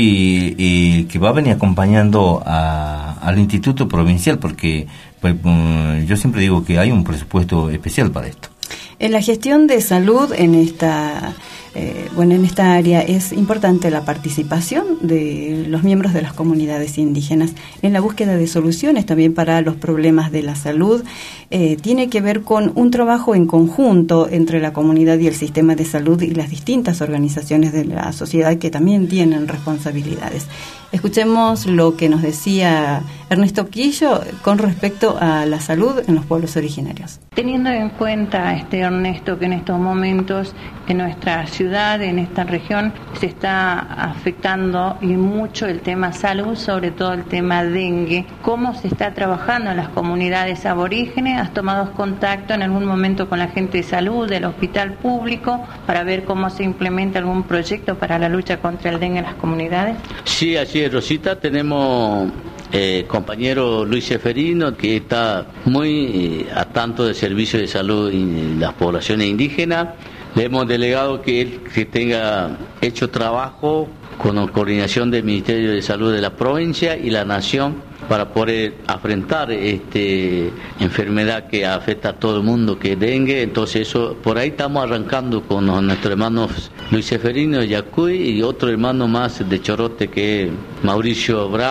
y, y que va a venir acompañando a, al Instituto Provincial, porque pues, um, yo siempre digo que hay un presupuesto especial para esto. En la gestión de salud en esta eh, bueno en esta área es importante la participación de los miembros de las comunidades indígenas en la búsqueda de soluciones también para los problemas de la salud. Eh, tiene que ver con un trabajo en conjunto entre la comunidad y el sistema de salud y las distintas organizaciones de la sociedad que también tienen responsabilidades. Escuchemos lo que nos decía Ernesto Quillo con respecto a la salud en los pueblos originarios. Teniendo en cuenta, este Ernesto, que en estos momentos en nuestra ciudad, en esta región, se está afectando y mucho el tema salud, sobre todo el tema dengue. ¿Cómo se está trabajando en las comunidades aborígenes? ¿Has tomado contacto en algún momento con la gente de salud del hospital público para ver cómo se implementa algún proyecto para la lucha contra el dengue en las comunidades? Sí, así es, Rosita. Tenemos eh, compañero Luis Seferino, que está muy eh, a tanto de servicio de salud en las poblaciones indígenas. Le hemos delegado que él que tenga hecho trabajo con la coordinación del Ministerio de Salud de la provincia y la nación para poder afrontar esta enfermedad que afecta a todo el mundo, que es dengue. Entonces eso, por ahí estamos arrancando con nuestros hermanos Luis Seferino de Yacuy y otro hermano más de Chorote, que es Mauricio Bravo,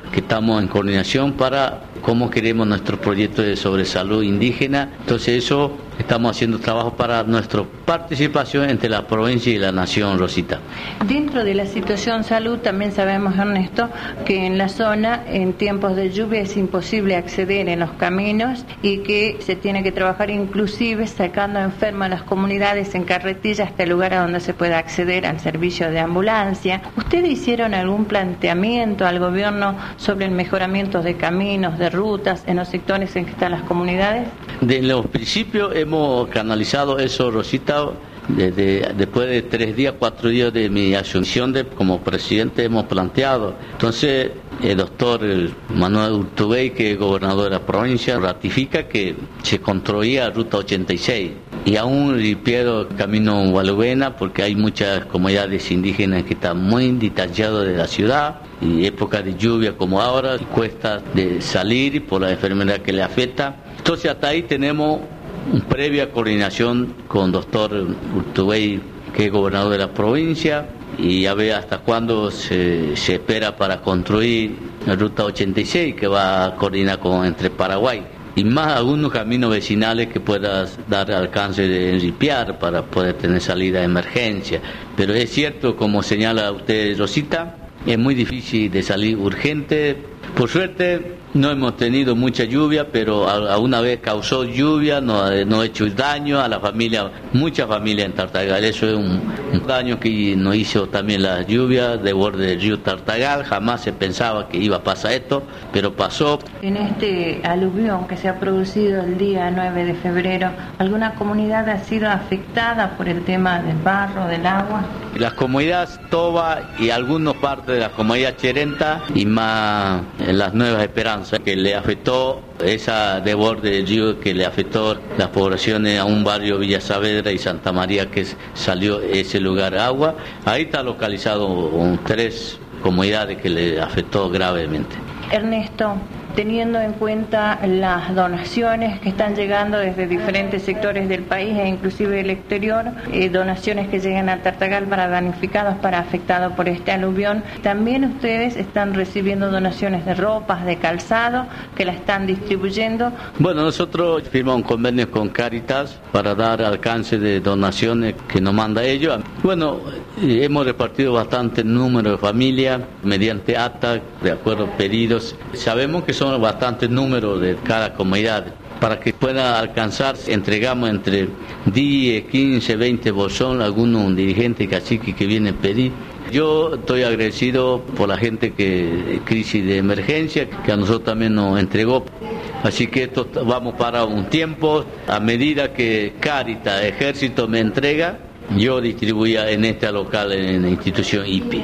que estamos en coordinación para cómo queremos nuestro proyecto de sobre salud indígena. Entonces eso estamos haciendo trabajo para nuestra participación entre la provincia y la nación, Rosita. Dentro de la situación salud también sabemos, Ernesto, que en la zona en tiempos de lluvia es imposible acceder en los caminos y que se tiene que trabajar inclusive sacando enfermos a las comunidades en carretilla hasta el lugar a donde se pueda acceder al servicio de ambulancia. ¿Ustedes hicieron algún planteamiento al gobierno sobre el mejoramiento de caminos, de rutas en los sectores en que están las comunidades? Desde los principios hemos canalizado eso, Rosita. Desde, después de tres días, cuatro días de mi asunción de, como presidente hemos planteado. Entonces el doctor Manuel Urtubey, que es gobernador de la provincia, ratifica que se construía Ruta ochenta y seis. Y aún ripiero camino Gualubena, porque hay muchas comunidades indígenas que están muy distanciadas de la ciudad, y época de lluvia como ahora, cuesta de salir por la enfermedad que le afecta. Entonces hasta ahí tenemos una previa coordinación con el doctor Urtubey, que es gobernador de la provincia, y ya ve hasta cuándo se, se espera para construir la Ruta ochenta y seis, que va a coordinar con entre Paraguay. Y más algunos caminos vecinales que puedas dar alcance de enripiar para poder tener salida de emergencia. Pero es cierto, como señala usted, Rosita, es muy difícil de salir urgente. Por suerte no hemos tenido mucha lluvia, pero alguna vez causó lluvia, no, no ha hecho daño a la familia, mucha familia en Tartagal. Eso es un, un daño que nos hizo también la lluvia de borde del río Tartagal. Jamás se pensaba que iba a pasar esto, pero pasó. En este aluvión que se ha producido el día nueve de febrero, ¿alguna comunidad ha sido afectada por el tema del barro, del agua? Las comunidades Toba y algunas partes de la comunidad Cherenta y más en las Nuevas Esperanzas, que le afectó esa desborde del río, que le afectó las poblaciones a un barrio Villa Saavedra y Santa María, que salió ese lugar agua. Ahí está localizado un, tres comunidades que le afectó gravemente. Ernesto, teniendo en cuenta las donaciones que están llegando desde diferentes sectores del país e inclusive del exterior, eh, donaciones que llegan a Tartagal para damnificados, para afectados por este aluvión, también ustedes están recibiendo donaciones de ropas, de calzado, que la están distribuyendo. Bueno, nosotros firmamos un convenio con Cáritas para dar alcance de donaciones que nos manda ellos. Bueno, hemos repartido bastante número de familias mediante acta, de acuerdo a pedidos. Sabemos que son bastantes números de cada comunidad. Para que pueda alcanzar, entregamos entre diez, quince, veinte bolsones a algunos dirigentes caciques que vienen a pedir. Yo estoy agradecido por la gente que crisis de emergencia, que a nosotros también nos entregó. Así que esto vamos para un tiempo. A medida que Cáritas, Ejército me entrega, yo distribuía en este local en la institución I P I.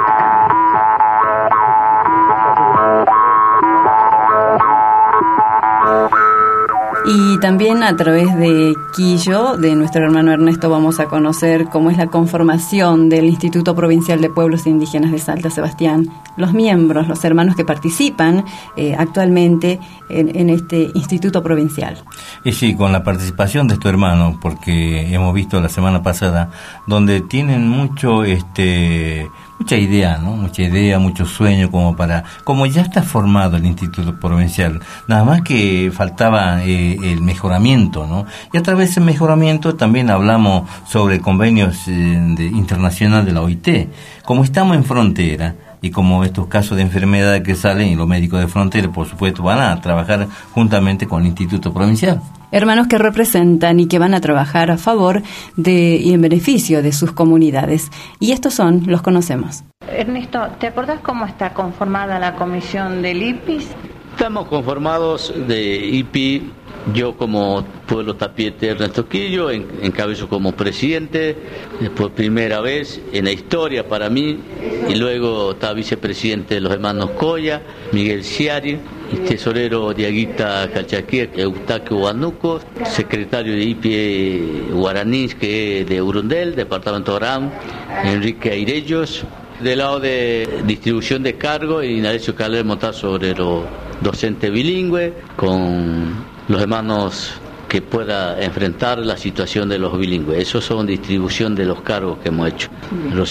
Y también a través de Quillo, de nuestro hermano Ernesto, vamos a conocer cómo es la conformación del Instituto Provincial de Pueblos Indígenas de Salta Sebastián, los miembros, los hermanos que participan eh, actualmente en, en este Instituto Provincial. Y sí, con la participación de estos hermanos, porque hemos visto la semana pasada, donde tienen mucho, este, mucha idea, ¿no? Mucha idea, mucho sueño, como para, como ya está formado el Instituto Provincial, nada más que faltaba eh, el mejoramiento, ¿no? Y a través del mejoramiento también hablamos sobre convenios eh, de, internacional de la O I T. Como estamos en frontera, y como estos casos de enfermedad que salen, y los médicos de frontera, por supuesto, van a trabajar juntamente con el Instituto Provincial. Hermanos que representan y que van a trabajar a favor de y en beneficio de sus comunidades. Y estos son, los conocemos. Ernesto, ¿te acordás cómo está conformada la comisión del I P I S? Estamos conformados de I P I, yo como Pueblo Tapiete Ernesto Quillo, en, encabezo como presidente, por primera vez en la historia para mí, y luego está vicepresidente de los hermanos Coya, Miguel Ciari, y tesorero Diaguita Calchaquí, Eustaquio Huánuco, secretario de I P I Guaraní, que es de Urundel, departamento de Orán, Enrique Airellos. Del lado de distribución de cargo, Ignacio Caldermo está sobre los docentes bilingües, con los hermanos que pueda enfrentar la situación de los bilingües. Esos son distribución de los cargos que hemos hecho, Rosita.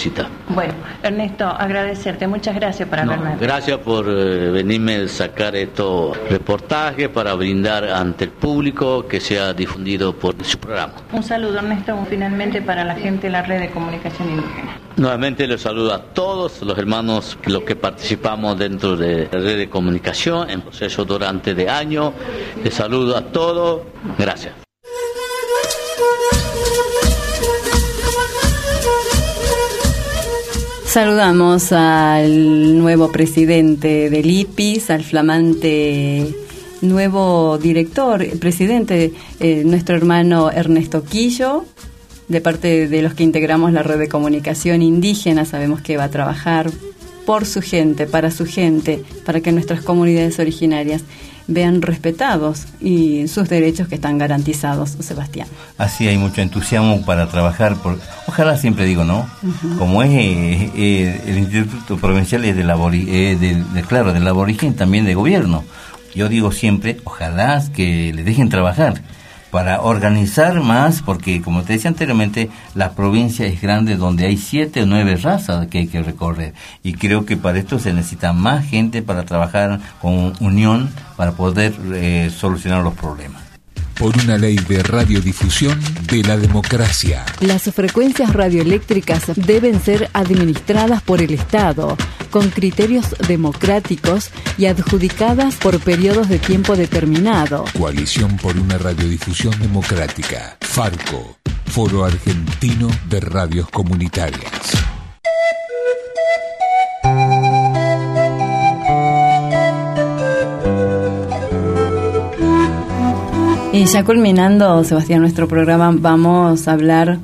Bueno, Ernesto, agradecerte, muchas gracias por haberme... No, gracias por eh, venirme a sacar estos reportajes para brindar ante el público que sea difundido por su programa. Un saludo, Ernesto, finalmente para la gente de la Red de Comunicación Indígena. Nuevamente les saludo a todos los hermanos los que participamos dentro de la Red de Comunicación en proceso durante de año. Les saludo a todos, gracias. Saludamos al nuevo presidente del I P I S, al flamante nuevo director, presidente, eh, nuestro hermano Ernesto Quillo, de parte de los que integramos la Red de Comunicación Indígena. Sabemos que va a trabajar por su gente, para su gente, para que nuestras comunidades originarias vean respetados y sus derechos que están garantizados, Sebastián. Así hay mucho entusiasmo para trabajar, por, ojalá siempre digo, ¿no? Uh-huh. Como es eh, eh, el Instituto Provincial es del abori, eh, de, de, claro, del aborigen también de gobierno. Yo digo siempre, ojalá que le dejen trabajar para organizar más, porque como te decía anteriormente, la provincia es grande donde hay siete o nueve razas que hay que recorrer, y creo que para esto se necesita más gente para trabajar con unión para poder eh, solucionar los problemas. Por una ley de radiodifusión de la democracia. Las frecuencias radioeléctricas deben ser administradas por el Estado, con criterios democráticos y adjudicadas por periodos de tiempo determinado. Coalición por una radiodifusión democrática. Farco, Foro Argentino de Radios Comunitarias. Y ya culminando, Sebastián, nuestro programa, vamos a hablar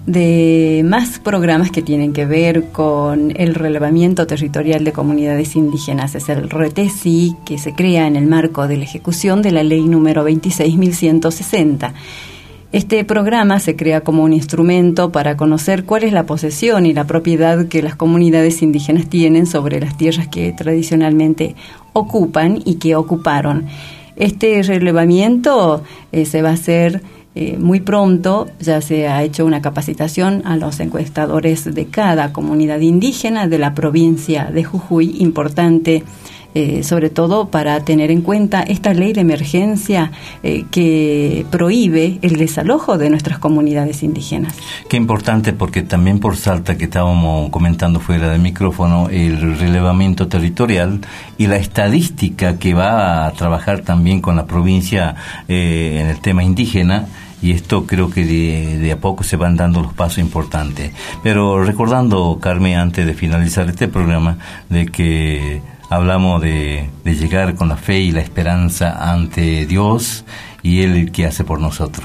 de más programas que tienen que ver con el relevamiento territorial de comunidades indígenas. Es el RETESI, que se crea en el marco de la ejecución de la ley número veintiséis mil ciento sesenta. Este programa se crea como un instrumento para conocer cuál es la posesión y la propiedad que las comunidades indígenas tienen sobre las tierras que tradicionalmente ocupan y que ocuparon. Este relevamiento eh, se va a hacer eh, muy pronto. Ya se ha hecho una capacitación a los encuestadores de cada comunidad indígena de la provincia de Jujuy, importante eh, sobre todo para tener en cuenta esta ley de emergencia eh, que prohíbe el desalojo de nuestras comunidades indígenas. Qué importante, porque también por Salta, que estábamos comentando fuera del micrófono, el relevamiento territorial y la estadística que va a trabajar también con la provincia eh, en el tema indígena. Y esto creo que de, de a poco se van dando los pasos importantes. Pero recordando, Carmen, antes de finalizar este programa, de que hablamos de, de llegar con la fe y la esperanza ante Dios y Él el que hace por nosotros.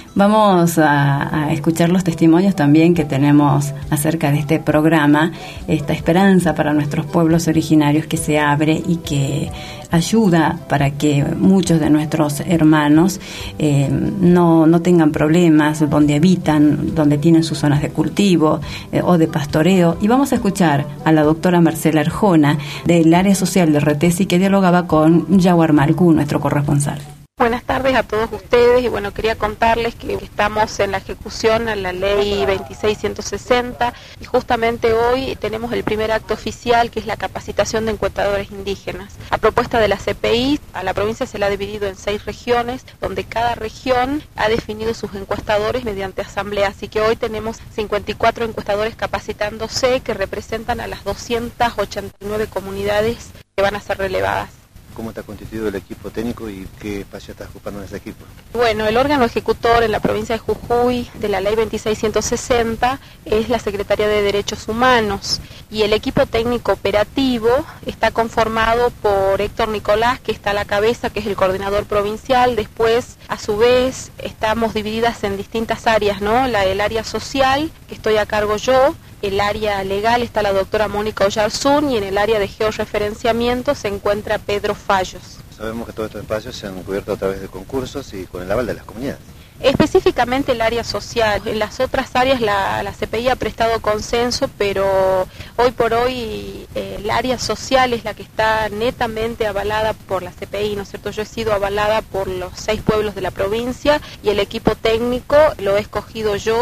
Vamos a, a escuchar los testimonios también que tenemos acerca de este programa, esta esperanza para nuestros pueblos originarios que se abre y que ayuda para que muchos de nuestros hermanos eh, no, no tengan problemas donde habitan, donde tienen sus zonas de cultivo eh, o de pastoreo. Y vamos a escuchar a la doctora Marcela Arjona del área social de RETESI, que dialogaba con Yaguar Malcú, nuestro corresponsal. Buenas tardes a todos ustedes, y bueno, quería contarles que estamos en la ejecución a la ley veintiséis mil ciento sesenta y justamente hoy tenemos el primer acto oficial, que es la capacitación de encuestadores indígenas. A propuesta de la C P I, a la provincia se la ha dividido en seis regiones, donde cada región ha definido sus encuestadores mediante asamblea, así que hoy tenemos cincuenta y cuatro encuestadores capacitándose, que representan a las doscientas ochenta y nueve comunidades que van a ser relevadas. ¿Cómo está constituido el equipo técnico y qué espacio está ocupando en ese equipo? Bueno, el órgano ejecutor en la provincia de Jujuy de la ley veintiséis mil ciento sesenta es la Secretaría de Derechos Humanos, y el equipo técnico operativo está conformado por Héctor Nicolás, que está a la cabeza, que es el coordinador provincial. Después, a su vez, estamos divididas en distintas áreas, ¿no? La, el área social, que estoy a cargo yo. El área legal está la doctora Mónica Oyarzún, y en el área de georreferenciamiento se encuentra Pedro Fallos. Sabemos que todos estos espacios se han cubierto a través de concursos y con el aval de las comunidades. Específicamente el área social. En las otras áreas la, la C P I ha prestado consenso, pero hoy por hoy eh, el área social es la que está netamente avalada por la C P I, ¿no es cierto? Yo he sido avalada por los seis pueblos de la provincia, y el equipo técnico lo he escogido yo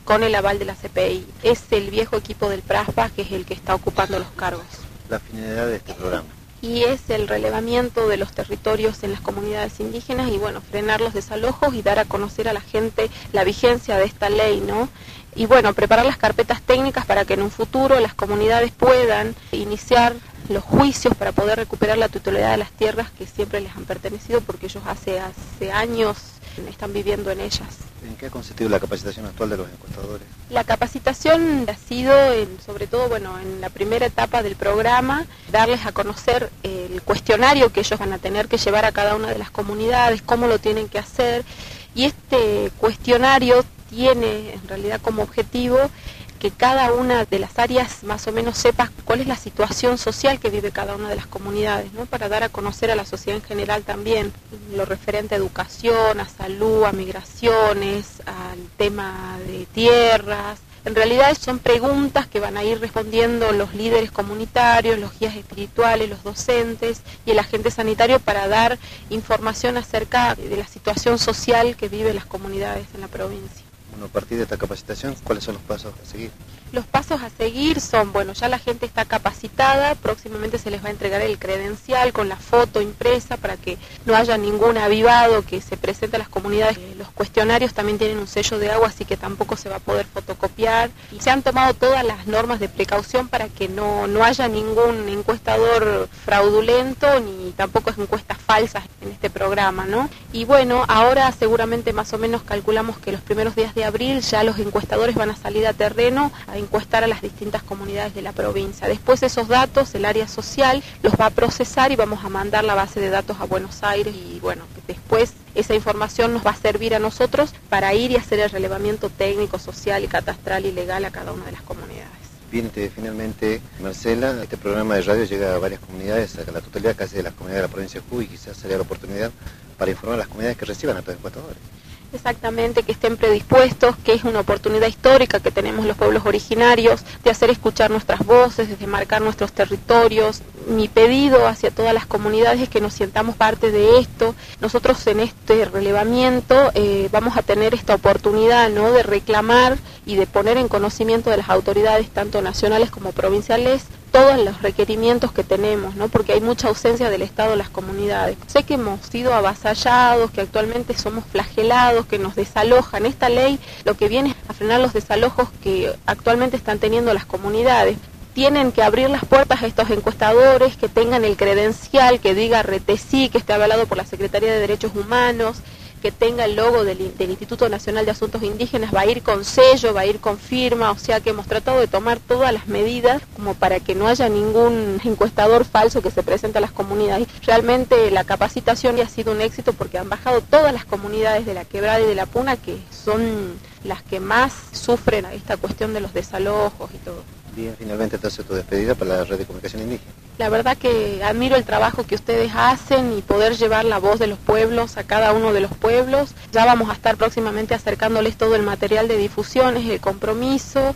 con el aval de la C P I. Es el viejo equipo del PRASPA que es el que está ocupando los cargos. La finalidad de este programa. Y es el relevamiento de los territorios en las comunidades indígenas y bueno, frenar los desalojos y dar a conocer a la gente la vigencia de esta ley, ¿no? Y bueno, preparar las carpetas técnicas para que en un futuro las comunidades puedan iniciar los juicios para poder recuperar la titularidad de las tierras que siempre les han pertenecido porque ellos hace, hace años están viviendo en ellas. ¿En qué ha consistido la capacitación actual de los encuestadores? La capacitación ha sido, en, sobre todo, bueno, en la primera etapa del programa, darles a conocer el cuestionario que ellos van a tener que llevar a cada una de las comunidades, cómo lo tienen que hacer, y este cuestionario tiene en realidad como objetivo que cada una de las áreas más o menos sepa cuál es la situación social que vive cada una de las comunidades, ¿no? Para dar a conocer a la sociedad en general también lo referente a educación, a salud, a migraciones, al tema de tierras. En realidad son preguntas que van a ir respondiendo los líderes comunitarios, los guías espirituales, los docentes y el agente sanitario para dar información acerca de la situación social que viven las comunidades en la provincia. Bueno, a partir de esta capacitación, ¿cuáles son los pasos a seguir? Los pasos a seguir son, bueno, ya la gente está capacitada, próximamente se les va a entregar el credencial con la foto impresa para que no haya ningún avivado que se presente a las comunidades. Los cuestionarios también tienen un sello de agua, así que tampoco se va a poder fotocopiar. Y se han tomado todas las normas de precaución para que no, no haya ningún encuestador fraudulento ni tampoco encuestas falsas en este programa, ¿no? Y bueno, ahora seguramente más o menos calculamos que los primeros días de abril ya los encuestadores van a salir a terreno a encuestar a las distintas comunidades de la provincia. Después esos datos, el área social los va a procesar y vamos a mandar la base de datos a Buenos Aires y bueno, después esa información nos va a servir a nosotros para ir y hacer el relevamiento técnico, social y catastral y legal a cada una de las comunidades. Bien, este, finalmente, Marcela, este programa de radio llega a varias comunidades, a la totalidad casi de las comunidades de la provincia de Jujuy, y quizás sería la oportunidad para informar a las comunidades que reciban a estos encuestadores. Exactamente, que estén predispuestos, que es una oportunidad histórica que tenemos los pueblos originarios de hacer escuchar nuestras voces, de marcar nuestros territorios. Mi pedido hacia todas las comunidades es que nos sientamos parte de esto. Nosotros en este relevamiento eh, vamos a tener esta oportunidad, ¿no?, de reclamar y de poner en conocimiento de las autoridades, tanto nacionales como provinciales, todos los requerimientos que tenemos, ¿no? Porque hay mucha ausencia del Estado en las comunidades. Sé que hemos sido avasallados, que actualmente somos flagelados, que nos desalojan. Esta ley lo que viene es a frenar los desalojos que actualmente están teniendo las comunidades. Tienen que abrir las puertas a estos encuestadores, que tengan el credencial, que diga RETESI, que esté avalado por la Secretaría de Derechos Humanos, que tenga el logo del, del Instituto Nacional de Asuntos Indígenas, va a ir con sello, va a ir con firma, o sea que hemos tratado de tomar todas las medidas como para que no haya ningún encuestador falso que se presente a las comunidades. Realmente la capacitación ya ha sido un éxito porque han bajado todas las comunidades de la Quebrada y de la Puna, que son las que más sufren esta cuestión de los desalojos y todo. Bien, finalmente entonces tu despedida para la red de comunicación indígena. La verdad que admiro el trabajo que ustedes hacen y poder llevar la voz de los pueblos a cada uno de los pueblos. Ya vamos a estar próximamente acercándoles todo el material de difusión, es el compromiso,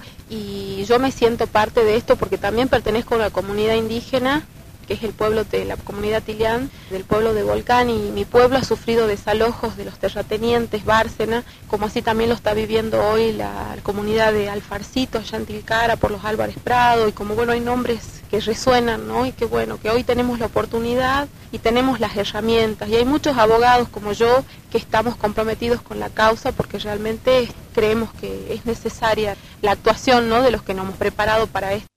y yo me siento parte de esto porque también pertenezco a una comunidad indígena, que es el pueblo de la comunidad Tilián, del pueblo de Volcán, y mi pueblo ha sufrido desalojos de los terratenientes, Bárcena, como así también lo está viviendo hoy la comunidad de Alfarcito, allá en Tilcara, por los Álvarez Prado, y como bueno, hay nombres que resuenan, ¿no? Y que bueno, que hoy tenemos la oportunidad y tenemos las herramientas, y hay muchos abogados como yo que estamos comprometidos con la causa porque realmente creemos que es necesaria la actuación, ¿no?, de los que nos hemos preparado para esto.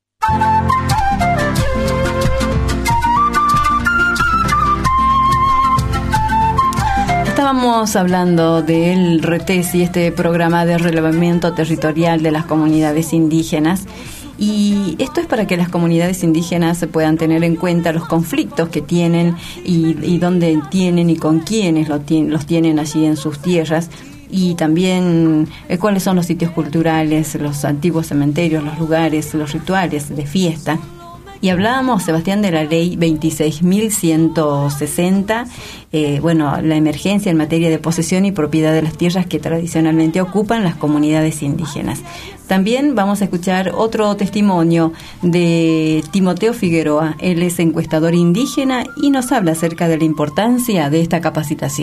Estábamos hablando del RETESI, este programa de relevamiento territorial de las comunidades indígenas, y esto es para que las comunidades indígenas se puedan tener en cuenta los conflictos que tienen y, y dónde tienen y con quiénes lo tienen, los tienen allí en sus tierras, y también eh, cuáles son los sitios culturales, los antiguos cementerios, los lugares, los rituales de fiesta. Y hablábamos, Sebastián, de la ley veintiséis mil ciento sesenta, eh, bueno, la emergencia en materia de posesión y propiedad de las tierras que tradicionalmente ocupan las comunidades indígenas. También vamos a escuchar otro testimonio de Timoteo Figueroa. Él es encuestador indígena y nos habla acerca de la importancia de esta capacitación.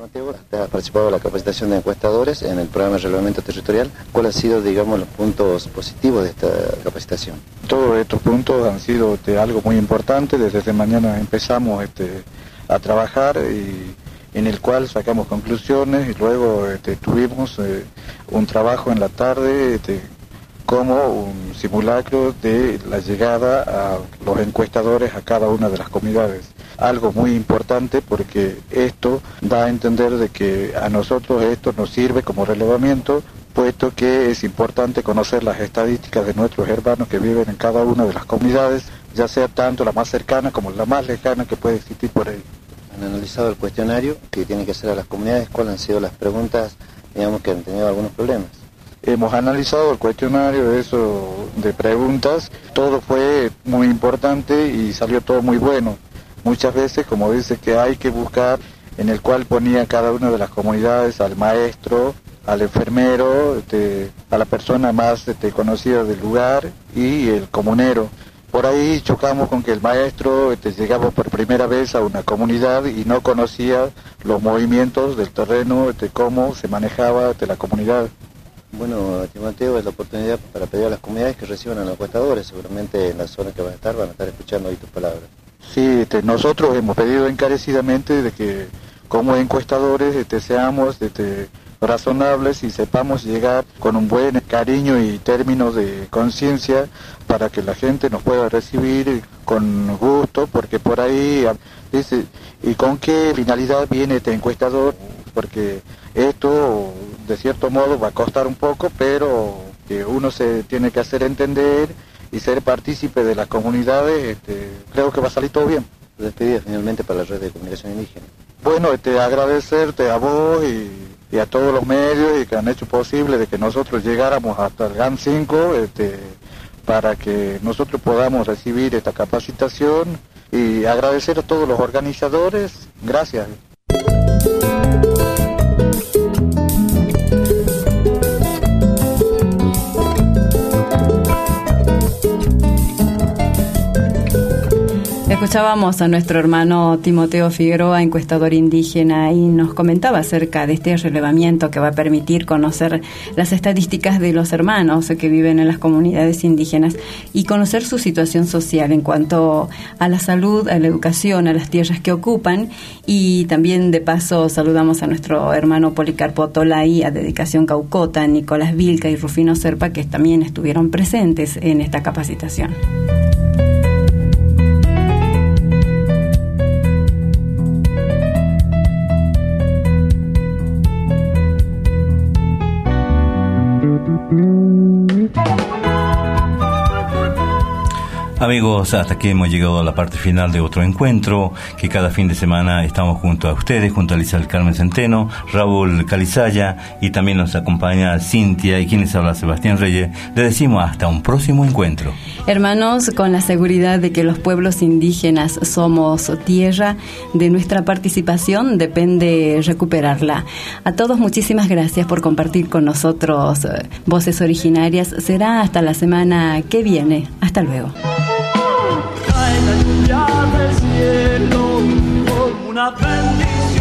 Mateo, usted ha participado en la capacitación de encuestadores en el programa de relevamiento territorial. ¿Cuáles han sido, digamos, los puntos positivos de esta capacitación? Todos estos puntos han sido este, algo muy importante. Desde mañana empezamos este, a trabajar y en el cual sacamos conclusiones y luego este, tuvimos eh, un trabajo en la tarde este, como un simulacro de la llegada a los encuestadores a cada una de las comunidades. Algo muy importante porque esto da a entender de que a nosotros esto nos sirve como relevamiento, puesto que es importante conocer las estadísticas de nuestros hermanos que viven en cada una de las comunidades, ya sea tanto la más cercana como la más lejana que puede existir por ahí. Han analizado el cuestionario que tiene que hacer a las comunidades. ¿Cuáles han sido las preguntas, digamos, que han tenido algunos problemas? Hemos analizado el cuestionario, eso de preguntas, todo fue muy importante y salió todo muy bueno. Muchas veces, como dice, que hay que buscar en el cual ponía cada una de las comunidades al maestro, al enfermero, este, a la persona más este, conocida del lugar y el comunero. Por ahí chocamos con que el maestro este, llegaba por primera vez a una comunidad y no conocía los movimientos del terreno, este, cómo se manejaba este, la comunidad. Bueno, Timoteo, es la oportunidad para pedir a las comunidades que reciban a los encuestadores. Seguramente en la zona que van a estar, van a estar escuchando hoy tus palabras. Sí, este, nosotros hemos pedido encarecidamente de que como encuestadores este, seamos este, razonables y sepamos llegar con un buen cariño y términos de conciencia para que la gente nos pueda recibir con gusto, porque por ahí dice, ¿y con qué finalidad viene este encuestador? Porque esto de cierto modo va a costar un poco, pero que uno se tiene que hacer entender y ser partícipe de las comunidades, este, creo que va a salir todo bien. Despedida finalmente para la red de comunicación indígena. Bueno, este, agradecerte a vos y, y a todos los medios y que han hecho posible de que nosotros llegáramos hasta el GAM cinco este, para que nosotros podamos recibir esta capacitación y agradecer a todos los organizadores. Gracias. Escuchábamos a nuestro hermano Timoteo Figueroa, encuestador indígena, y nos comentaba acerca de este relevamiento que va a permitir conocer las estadísticas de los hermanos que viven en las comunidades indígenas y conocer su situación social en cuanto a la salud, a la educación, a las tierras que ocupan. Y también de paso saludamos a nuestro hermano Policarpo Tolay, a Dedicación Caucota, Nicolás Vilca y Rufino Serpa, que también estuvieron presentes en esta capacitación. Amigos, hasta aquí hemos llegado a la parte final de otro encuentro, que cada fin de semana estamos junto a ustedes, junto a Lisa del Carmen Centeno, Raúl Calizaya, y también nos acompaña Cintia y quienes habla Sebastián Reyes. Le decimos hasta un próximo encuentro. Hermanos, con la seguridad de que los pueblos indígenas somos tierra, de nuestra participación depende recuperarla. A todos muchísimas gracias por compartir con nosotros eh, voces originarias. Será hasta la semana que viene. Hasta luego. Cae la lluvia del cielo como una bendición.